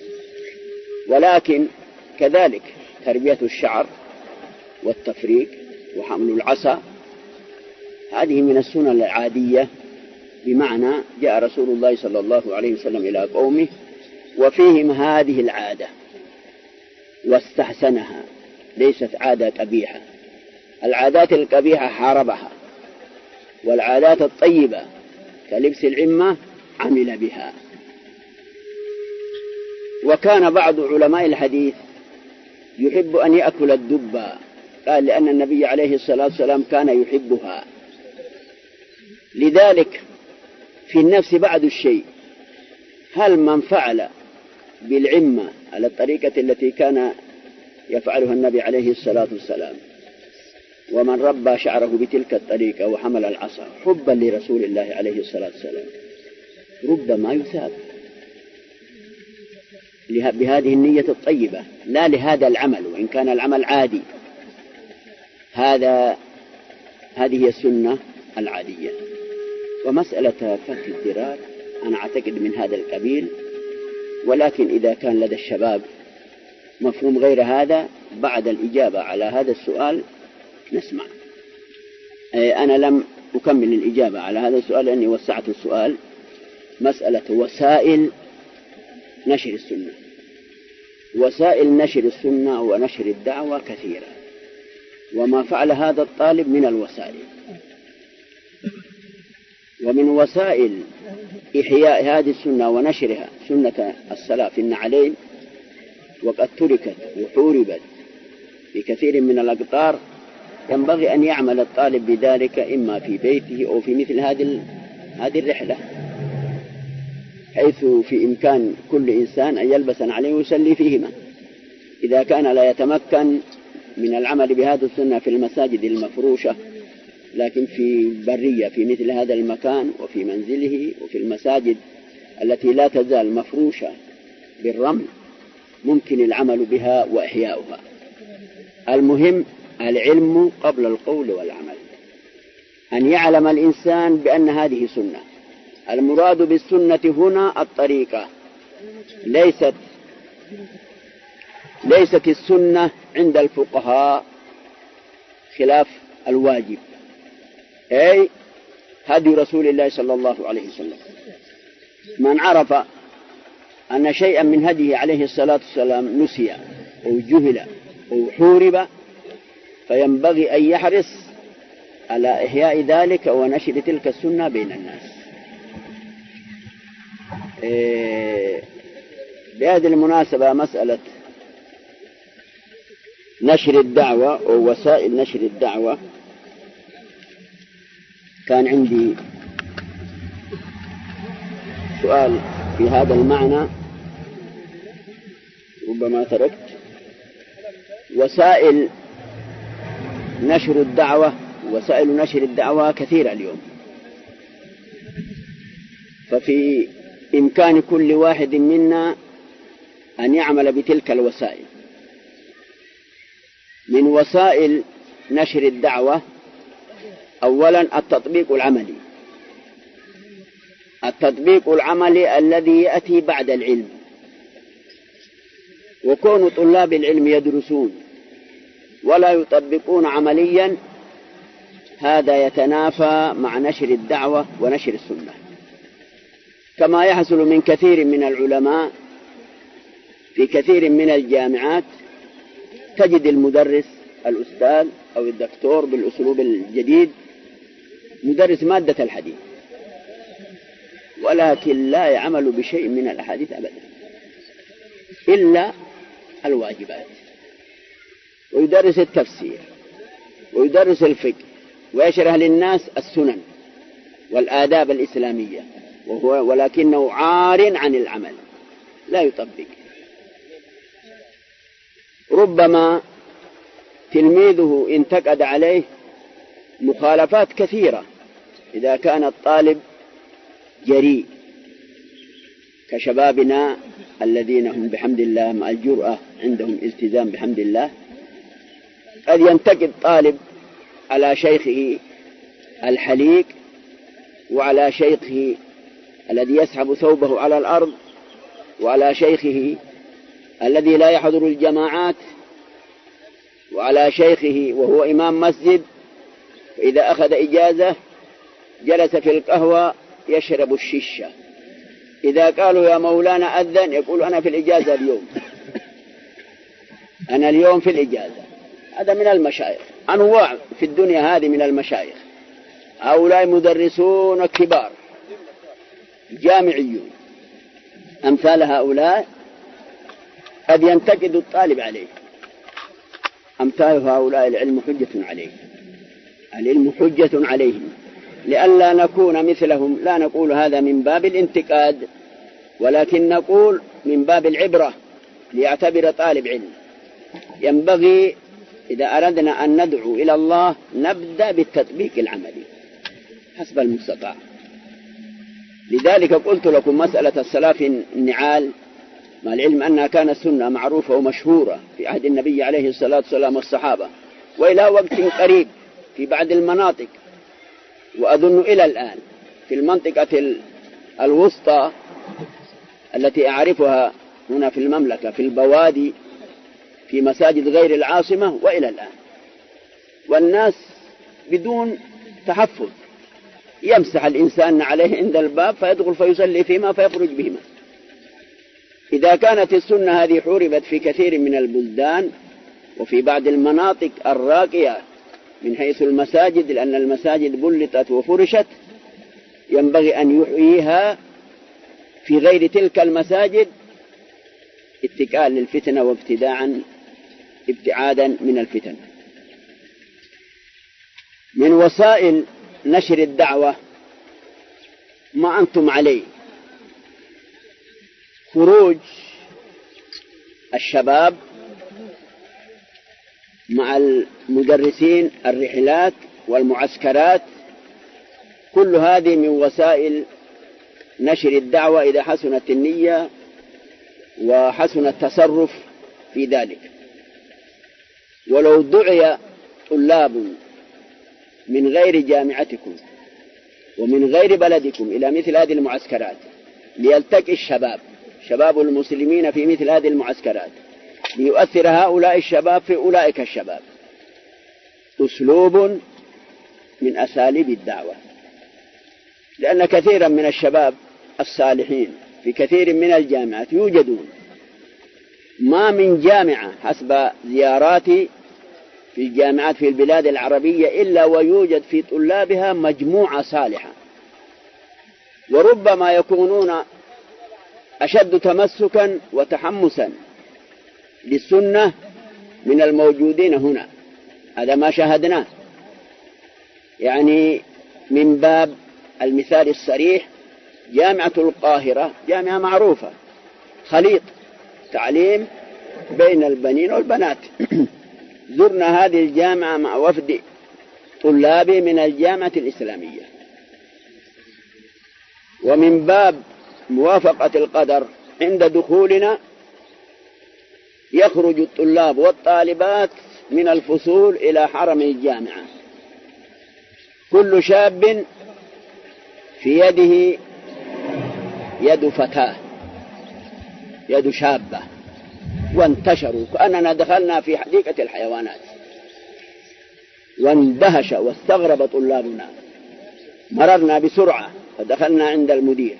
ولكن كذلك تربية الشعر والتفريق وحمل العصا، هذه من السنن العادية، بمعنى جاء رسول الله صلى الله عليه وسلم إلى قومه وفيهم هذه العادة واستحسنها، ليست عادة قبيحة. العادات القبيحة حاربها، والعادات الطيبة كلبس العمة عمل بها. وكان بعض علماء الحديث يحب أن يأكل الدب، قال لأن النبي عليه الصلاة والسلام كان يحبها. لذلك في النفس بعد الشيء، هل من فعل بالعمة على الطريقة التي كان يفعلها النبي عليه الصلاة والسلام، ومن ربى شعره بتلك الطريقة وحمل العصا حبا لرسول الله عليه الصلاة والسلام، ربما يثاب بهذه النية الطيبة، لا لهذا العمل وإن كان العمل عادي. هذه هي السنة العادية. ومسألة فك الدرار أنا أعتقد من هذا القبيل، ولكن إذا كان لدى الشباب مفهوم غير هذا بعد الإجابة على هذا السؤال نسمع. أنا لم أكمل الإجابة على هذا السؤال لأني وسعت السؤال. مسألة وسائل نشر السنة، وسائل نشر السنة ونشر الدعوة كثيرة، وما فعل هذا الطالب من الوسائل. ومن وسائل إحياء هذه السنة ونشرها سنة الصلاة في النعلين، وقد تركت وحوربت في كثير من الأقطار. ينبغي أن يعمل الطالب بذلك إما في بيته أو في مثل هذه الرحلة، حيث في إمكان كل إنسان أن يلبس عليه ويصلي فيهما. إذا كان لا يتمكن من العمل بهذه السنة في المساجد المفروشة، لكن في برية في مثل هذا المكان وفي منزله وفي المساجد التي لا تزال مفروشة بالرمل ممكن العمل بها وإحياؤها. المهم العلم قبل القول والعمل، أن يعلم الإنسان بأن هذه سنة. المراد بالسنة هنا الطريقة، ليست السنة عند الفقهاء خلاف الواجب، أي هدي رسول الله صلى الله عليه وسلم. من عرف أن شيئا من هديه عليه الصلاة والسلام نسي أو جهل أو حورب، فينبغي أن يحرص على إحياء ذلك ونشر تلك السنة بين الناس. بهذه المناسبة مسألة نشر الدعوة أو وسائل نشر الدعوة، كان عندي سؤال في هذا المعنى ربما تركت. وسائل نشر الدعوة، وسائل نشر الدعوة كثيرة اليوم، ففي إمكان كل واحد منا أن يعمل بتلك الوسائل. من وسائل نشر الدعوة أولا التطبيق العملي، التطبيق العملي الذي يأتي بعد العلم. وكون طلاب العلم يدرسون ولا يطبقون عمليا، هذا يتنافى مع نشر الدعوة ونشر السنة، كما يحصل من كثير من العلماء في كثير من الجامعات. تجد المدرس الأستاذ أو الدكتور بالأسلوب الجديد مدرس مادة الحديث، ولكن لا يعمل بشيء من الأحاديث أبدا إلا الواجبات، ويدرس التفسير ويدرس الفقه ويشرح للناس السنن والآداب الإسلامية، ولكنه عار عن العمل لا يطبق. ربما تلميذه انتقد عليه مخالفات كثيرة إذا كان الطالب جريء كشبابنا الذين هم بحمد الله مع الجرأة عندهم التزام بحمد الله. قد ينتقد طالب على شيخه الحليق وعلى شيخه الذي يسحب ثوبه على الأرض وعلى شيخه الذي لا يحضر الجماعات وعلى شيخه وهو إمام مسجد، فإذا أخذ إجازة جلس في القهوة يشرب الشيشة إذا قالوا يا مولانا أذن يقول أنا في الإجازة اليوم، أنا اليوم في الإجازة. هذا من المشايخ، أنواع في الدنيا هذه من المشايخ. هؤلاء مدرسون كبار جامعيون، أمثال هؤلاء قد ينتقد الطالب عليه. أمثال هؤلاء العلم حجة عليه، العلم حجة عليهم، لئلا نكون مثلهم. لا نقول هذا من باب الانتقاد، ولكن نقول من باب العبرة، ليعتبر طالب علم. ينبغي إذا أردنا أن ندعو إلى الله نبدأ بالتطبيق العملي حسب المستطاع. لذلك قلت لكم مسألة الصلاة في النعال، مع العلم أنها كانت سنة معروفة ومشهورة في عهد النبي عليه الصلاة والسلام والصحابة، وإلى وقت قريب في بعض المناطق، وأظن إلى الآن في المنطقة الوسطى التي أعرفها هنا في المملكة، في البوادي، في مساجد غير العاصمة، وإلى الآن. والناس بدون تحفظ يمسح الإنسان عليه عند الباب فيدخل فيصلي فيما فيخرج بهما. إذا كانت السنة هذه حوربت في كثير من البلدان وفي بعض المناطق الراقية من حيث المساجد، لأن المساجد بلطت وفرشت، ينبغي أن يحييها في غير تلك المساجد اتكاء للفتنة ابتعادا من الفتن. من وسائل نشر الدعوة ما أنتم عليه، خروج الشباب مع المدرسين الرحلات والمعسكرات، كل هذه من وسائل نشر الدعوة إذا حسنت النية وحسن التصرف في ذلك. ولو دعي طلاب من غير جامعتكم ومن غير بلدكم إلى مثل هذه المعسكرات ليلتقي شباب المسلمين في مثل هذه المعسكرات، ليؤثر هؤلاء الشباب في أولئك الشباب، أسلوب من أساليب الدعوة. لأن كثيرا من الشباب الصالحين في كثير من الجامعات يوجدون، ما من جامعة حسب زياراتي في الجامعات في البلاد العربية إلا ويوجد في طلابها مجموعة صالحة، وربما يكونون أشد تمسكا وتحمسا للسنة من الموجودين هنا. هذا ما شاهدناه. يعني من باب المثال الصريح، جامعة القاهرة جامعة معروفة، خليط تعليم بين البنين والبنات. زرنا هذه الجامعة مع وفد طلابي من الجامعة الإسلامية. ومن باب موافقة القدر عند دخولنا يخرج الطلاب والطالبات من الفصول إلى حرم الجامعة، كل شاب في يده يد فتاة، يد شابة، وانتشروا كأننا دخلنا في حديقة الحيوانات. واندهش واستغرب طلابنا. مررنا بسرعة فدخلنا عند المدير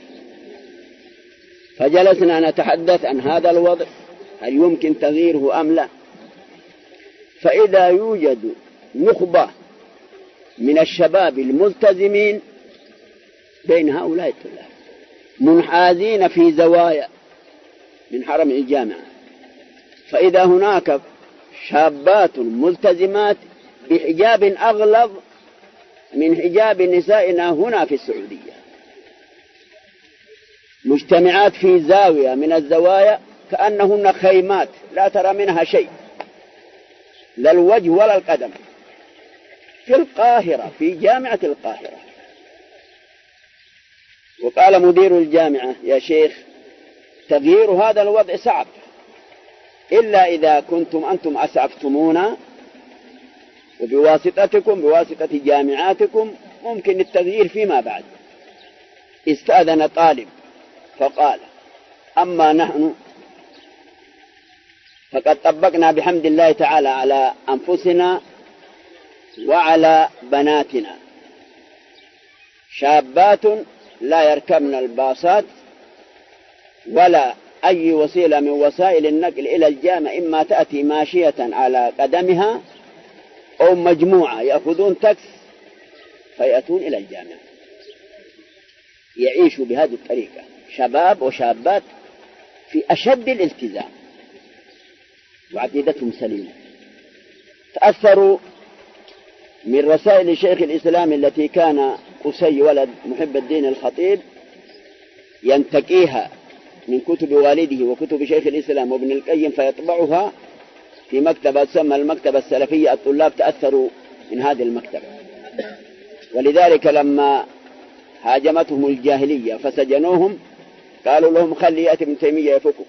فجلسنا نتحدث عن هذا الوضع، هل يمكن تغييره أم لا. فإذا يوجد نخبة من الشباب الملتزمين بين هؤلاء الطلاب منحازين في زوايا من حرم الجامعة، فإذا هناك شابات ملتزمات بحجاب أغلظ من حجاب نسائنا هنا في السعودية، مجتمعات في زاوية من الزوايا كأنهن خيمات لا ترى منها شيء، لا الوجه ولا القدم، في القاهرة، في جامعة القاهرة. وقال مدير الجامعة: يا شيخ، تغيير هذا الوضع صعب، إلا إذا كنتم أنتم أسعفتمونا وبواسطتكم بواسطة جامعاتكم ممكن التغيير فيما بعد. استأذن طالب فقال: أما نحن فقد طبقنا بحمد الله تعالى على أنفسنا وعلى بناتنا، شابات لا يركبن الباصات ولا أي وسيلة من وسائل النقل إلى الجامع، إما تأتي ماشية على قدمها أو مجموعة يأخذون تاكس فيأتون إلى الجامع، يعيشوا بهذه الطريقة شباب وشابات في أشد الالتزام وعقيدتهم سليمة. تأثروا من رسائل شيخ الإسلام التي كان قسي ولد محب الدين الخطيب ينتقيها من كتب والده وكتب شيخ الإسلام وابن القيم فيطبعها في مكتبة تسمى المكتبة السلفية. الطلاب تأثروا من هذه المكتبة، ولذلك لما هاجمتهم الجاهلية فسجنوهم قالوا لهم خلي يأتي ابن تيمية يفككم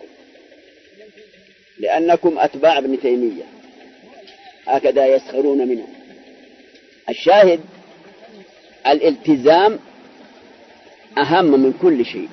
لأنكم أتباع ابن تيمية، هكذا يسخرون منه. الشاهد الالتزام أهم من كل شيء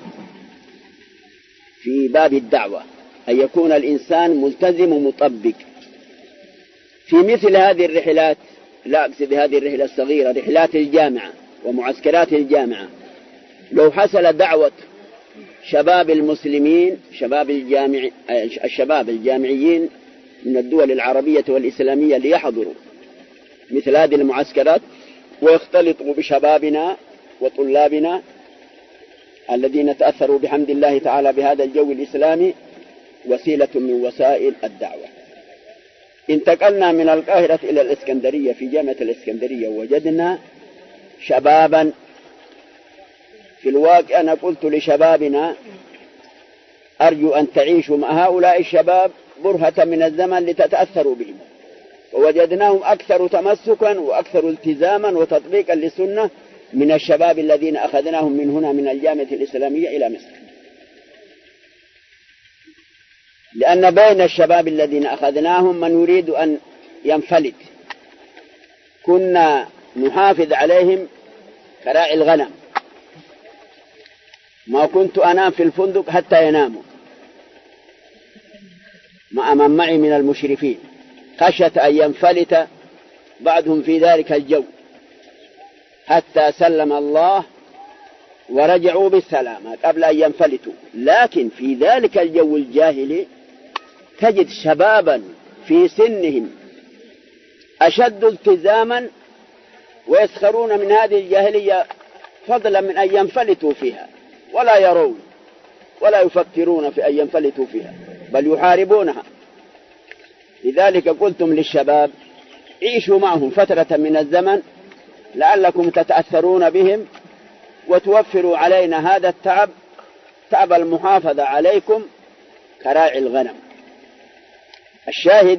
في باب الدعوة، أن يكون الإنسان ملتزم ومطبق. في مثل هذه الرحلات، لا أقصد هذه الرحلة الصغيرة، رحلات الجامعة ومعسكرات الجامعة، لو حصل دعوة شباب المسلمين الشباب الجامعيين من الدول العربية والإسلامية ليحضروا مثل هذه المعسكرات ويختلطوا بشبابنا وطلابنا الذين تأثروا بحمد الله تعالى بهذا الجو الإسلامي، وسيلة من وسائل الدعوة. انتقلنا من القاهرة إلى الإسكندرية في جامعة الإسكندرية وجدنا شبابا. في الواقع أنا قلت لشبابنا أرجو أن تعيشوا مع هؤلاء الشباب برهة من الزمن لتتأثروا بهم، ووجدناهم أكثر تمسكا وأكثر التزاما وتطبيقا للسنة من الشباب الذين أخذناهم من هنا من الجامعة الإسلامية إلى مصر. لأن بين الشباب الذين أخذناهم من يريد أن ينفلت، كنا نحافظ عليهم كراعي الغنم، ما كنت أنام في الفندق حتى يناموا مع من معي من المشرفين، خشية أن ينفلت بعضهم في ذلك الجو، حتى سلم الله ورجعوا بالسلامة قبل أن ينفلتوا. لكن في ذلك الجو الجاهلي تجد شبابا في سنهم أشد التزاما ويسخرون من هذه الجاهلية فضلا من أن ينفلتوا فيها، ولا يرون ولا يفكرون في أن ينفلتوا فيها بل يحاربونها. لذلك قلتم للشباب عيشوا معهم فترة من الزمن لعلكم تتأثرون بهم وتوفروا علينا هذا التعب، تعب المحافظة عليكم كراعي الغنم. الشاهد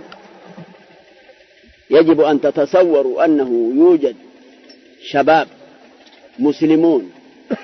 يجب أن تتصوروا أنه يوجد شباب مسلمون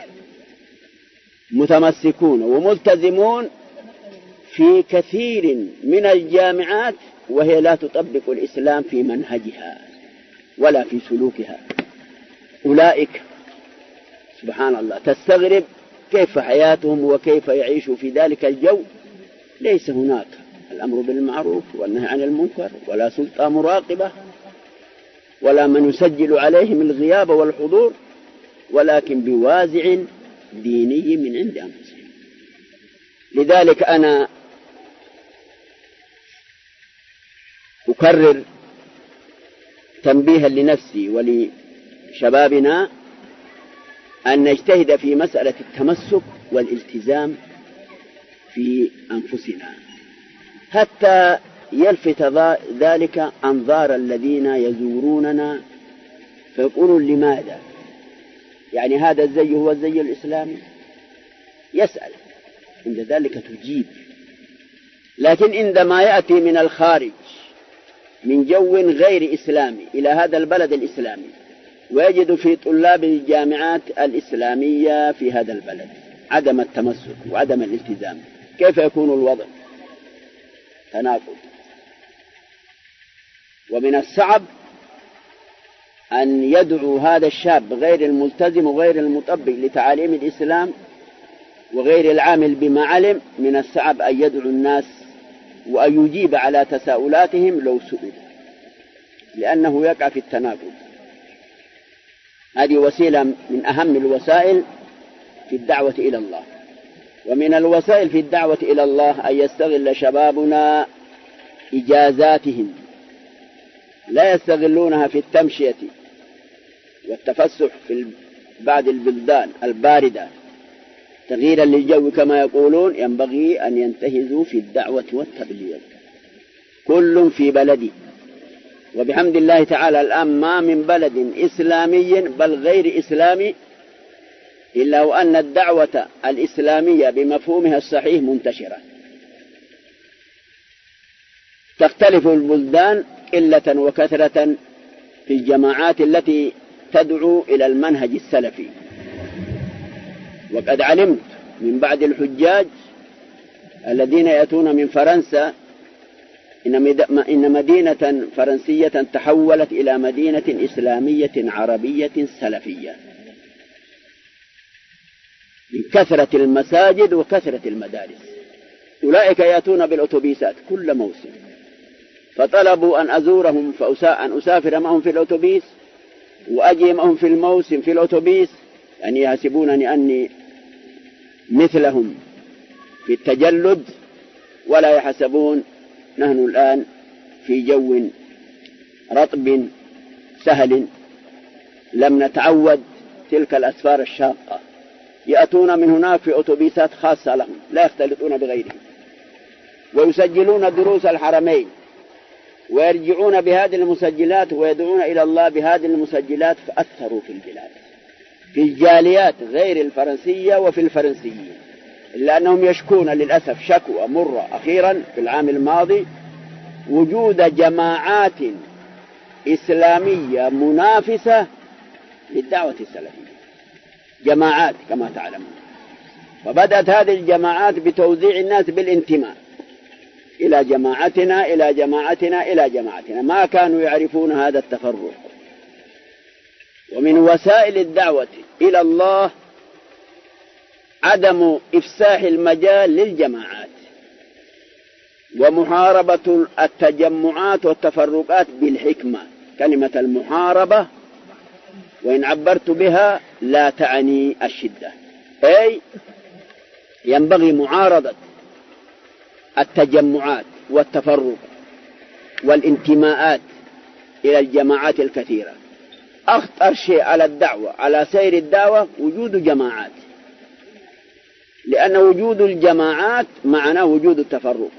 متمسكون وملتزمون في كثير من الجامعات وهي لا تطبق الإسلام في منهجها ولا في سلوكها. أولئك سبحان الله تستغرب كيف حياتهم وكيف يعيشوا في ذلك الجو. ليس هناك الأمر بالمعروف والنهي عن المنكر ولا سلطة مراقبة ولا من يسجل عليهم الغياب والحضور، ولكن بوازع ديني من عند أنفسهم. لذلك أنا أكرر تنبيها لنفسي ولشبابنا أن نجتهد في مسألة التمسك والالتزام في أنفسنا حتى يلفت ذلك أنظار الذين يزوروننا فيقولون لماذا؟ يعني هذا الزي هو الزي الإسلامي؟ يسأل، عند ذلك تجيب. لكن عندما يأتي من الخارج من جو غير إسلامي إلى هذا البلد الإسلامي ويجد في طلاب الجامعات الإسلامية في هذا البلد عدم التمسك وعدم الالتزام، كيف يكون الوضع؟ تناقض. ومن الصعب أن يدعو هذا الشاب غير الملتزم وغير المطبق لتعاليم الإسلام وغير العامل بما علم، من الصعب أن يدعو الناس وأن يجيب على تساؤلاتهم لو سئل، لأنه يقع في التناقض. هذه وسيلة من أهم الوسائل في الدعوة إلى الله. ومن الوسائل في الدعوة إلى الله أن يستغل شبابنا إجازاتهم، لا يستغلونها في التمشية والتفسح في بعض البلدان الباردة تغييرا للجو كما يقولون. ينبغي أن ينتهزوا في الدعوة والتبليغ كل في بلده. وبحمد الله تعالى الآن ما من بلد إسلامي بل غير إسلامي إلا وأن الدعوة الإسلامية بمفهومها الصحيح منتشرة. تختلف البلدان قلة وكثرة في الجماعات التي تدعو إلى المنهج السلفي. وقد علمت من بعض الحجاج الذين يأتون من فرنسا إن مدينة فرنسية تحولت إلى مدينة إسلامية عربية سلفية من كثرة المساجد وكثرة المدارس. أولئك يأتون بالأتوبيسات كل موسم، فطلبوا أن أزورهم أن أسافر معهم في الأتوبيس وأجي معهم في الموسم في الأتوبيس، يعني يحسبونني أني مثلهم في التجلد ولا يحسبون نحن الآن في جو رطب سهل لم نتعود تلك الأسفار الشاقة. يأتون من هناك في أتوبيسات خاصة لهم لا يختلطون بغيرهم، ويسجلون دروس الحرمين ويرجعون بهذه المسجلات ويدعون إلى الله بهذه المسجلات. فأثروا في البلاد في الجاليات غير الفرنسية وفي الفرنسيين، إلا أنهم يشكون للأسف شكوى مرة أخيرا في العام الماضي وجود جماعات إسلامية منافسة للدعوة السلفية، جماعات كما تعلمون. فبدأت هذه الجماعات بتوزيع الناس بالانتماء إلى جماعتنا إلى جماعتنا إلى جماعتنا، ما كانوا يعرفون هذا التفرق. ومن وسائل الدعوة إلى الله عدم إفساح المجال للجماعات ومحاربة التجمعات والتفرقات بالحكمة. كلمة المحاربة وإن عبرت بها لا تعني الشدة، أي ينبغي معارضة التجمعات والتفرق والانتماءات إلى الجماعات الكثيرة. أخطر شيء على الدعوة على سير الدعوة وجود جماعات، لأن وجود الجماعات معناه وجود التفرق،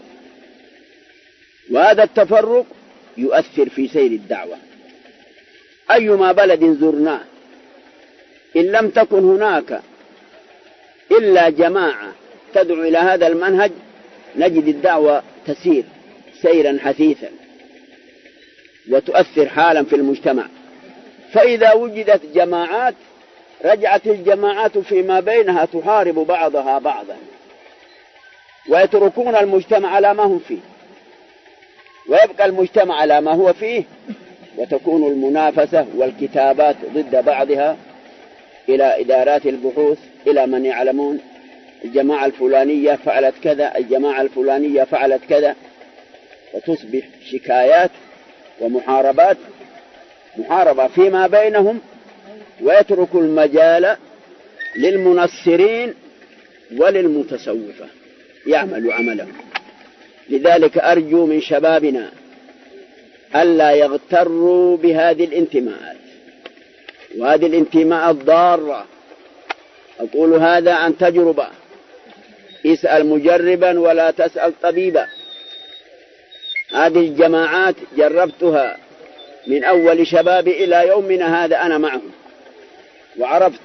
وهذا التفرق يؤثر في سير الدعوة. أيما بلد زرناه إن لم تكن هناك إلا جماعة تدعو إلى هذا المنهج نجد الدعوة تسير سيرا حثيثا وتؤثر حالا في المجتمع. فإذا وجدت جماعات رجعت الجماعات فيما بينها تحارب بعضها بعضا ويتركون المجتمع على ما هم فيه، ويبقى المجتمع على ما هو فيه، وتكون المنافسة والكتابات ضد بعضها إلى إدارات البحوث، إلى من يعلمون الجماعة الفلانية فعلت كذا، الجماعة الفلانية فعلت كذا، وتصبح شكايات ومحاربات، محاربة فيما بينهم، ويترك المجال للمنصرين وللمتصوفة يعملوا عملهم. لذلك أرجو من شبابنا ألا يغتروا بهذه الانتماءات وهذه الانتماءات ضارة. أقول هذا عن تجربة، اسأل مجربا ولا تسأل طبيبا. هذه الجماعات جربتها من أول شبابي إلى يومنا هذا أنا معهم، وعرفت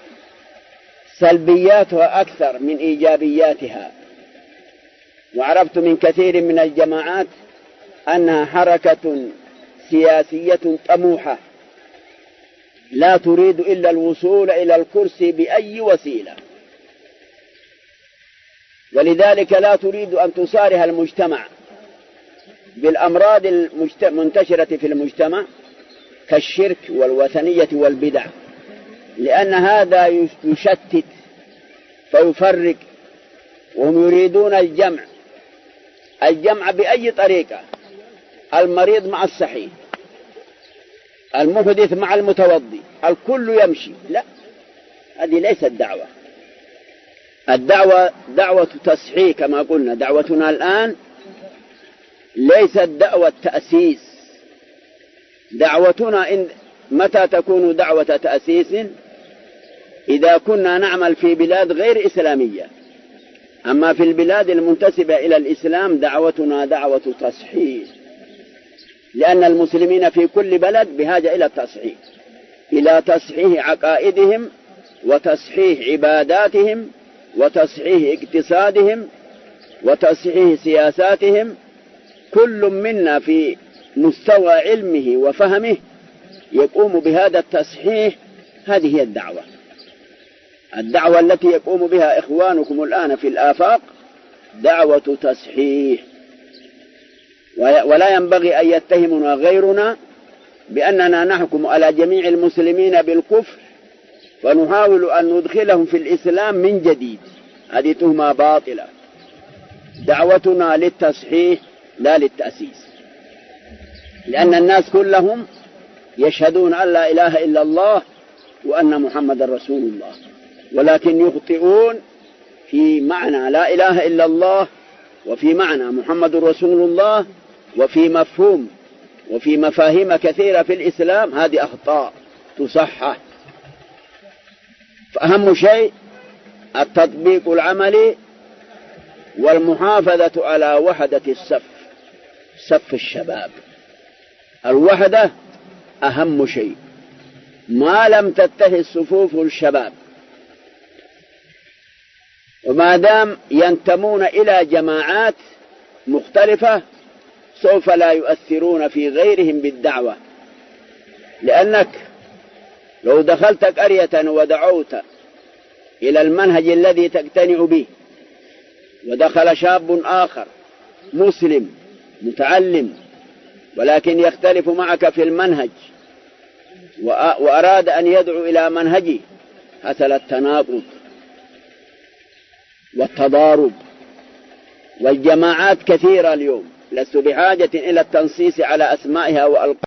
سلبياتها أكثر من إيجابياتها، وعرفت من كثير من الجماعات أنها حركة سياسية طموحة لا تريد إلا الوصول إلى الكرسي بأي وسيلة، ولذلك لا تريد أن تصارح المجتمع بالأمراض المنتشرة في المجتمع كالشرك والوثنية والبدع، لأن هذا يشتت فيفرق، وهم يريدون الجمع بأي طريقة، المريض مع الصحيح، المحدث مع المتوضي، الكل يمشي. لا، هذه ليست دعوة. الدعوة دعوة تصحيح كما قلنا. دعوتنا الآن ليست دعوة تأسيس. دعوتنا متى تكون دعوة تأسيس؟ إذا كنا نعمل في بلاد غير إسلامية. أما في البلاد المنتسبة إلى الإسلام دعوتنا دعوة تصحيح، لأن المسلمين في كل بلد بحاجة إلى التصحيح، إلى تصحيح عقائدهم وتصحيح عباداتهم وتصحيح اقتصادهم وتصحيح سياساتهم. كل منا في مستوى علمه وفهمه يقوم بهذا التصحيح. هذه هي الدعوة. الدعوة التي يقوم بها إخوانكم الآن في الآفاق دعوة تصحيح. ولا ينبغي أن يتهمنا غيرنا بأننا نحكم على جميع المسلمين بالكفر فنحاول أن ندخلهم في الإسلام من جديد. هذه تهمة باطلة. دعوتنا للتصحيح لا للتأسيس، لأن الناس كلهم يشهدون أن لا إله إلا الله وأن محمد رسول الله، ولكن يخطئون في معنى لا إله إلا الله وفي معنى محمد رسول الله وفي مفهوم وفي مفاهيم كثيرة في الإسلام. هذه أخطاء تصحح. فأهم شيء التطبيق العملي والمحافظة على وحدة الصف، صف الشباب. الوحدة أهم شيء. ما لم تتحد صفوف الشباب وما دام ينتمون إلى جماعات مختلفة سوف لا يؤثرون في غيرهم بالدعوة. لأنك لو دخلت قرية ودعوت إلى المنهج الذي تقتنع به ودخل شاب آخر مسلم متعلم ولكن يختلف معك في المنهج وأراد أن يدعو إلى منهجه حصل التناقض والتضارب. والجماعات كثيرة اليوم، لست بحاجة إلى التنصيص على أسمائها وألقابها.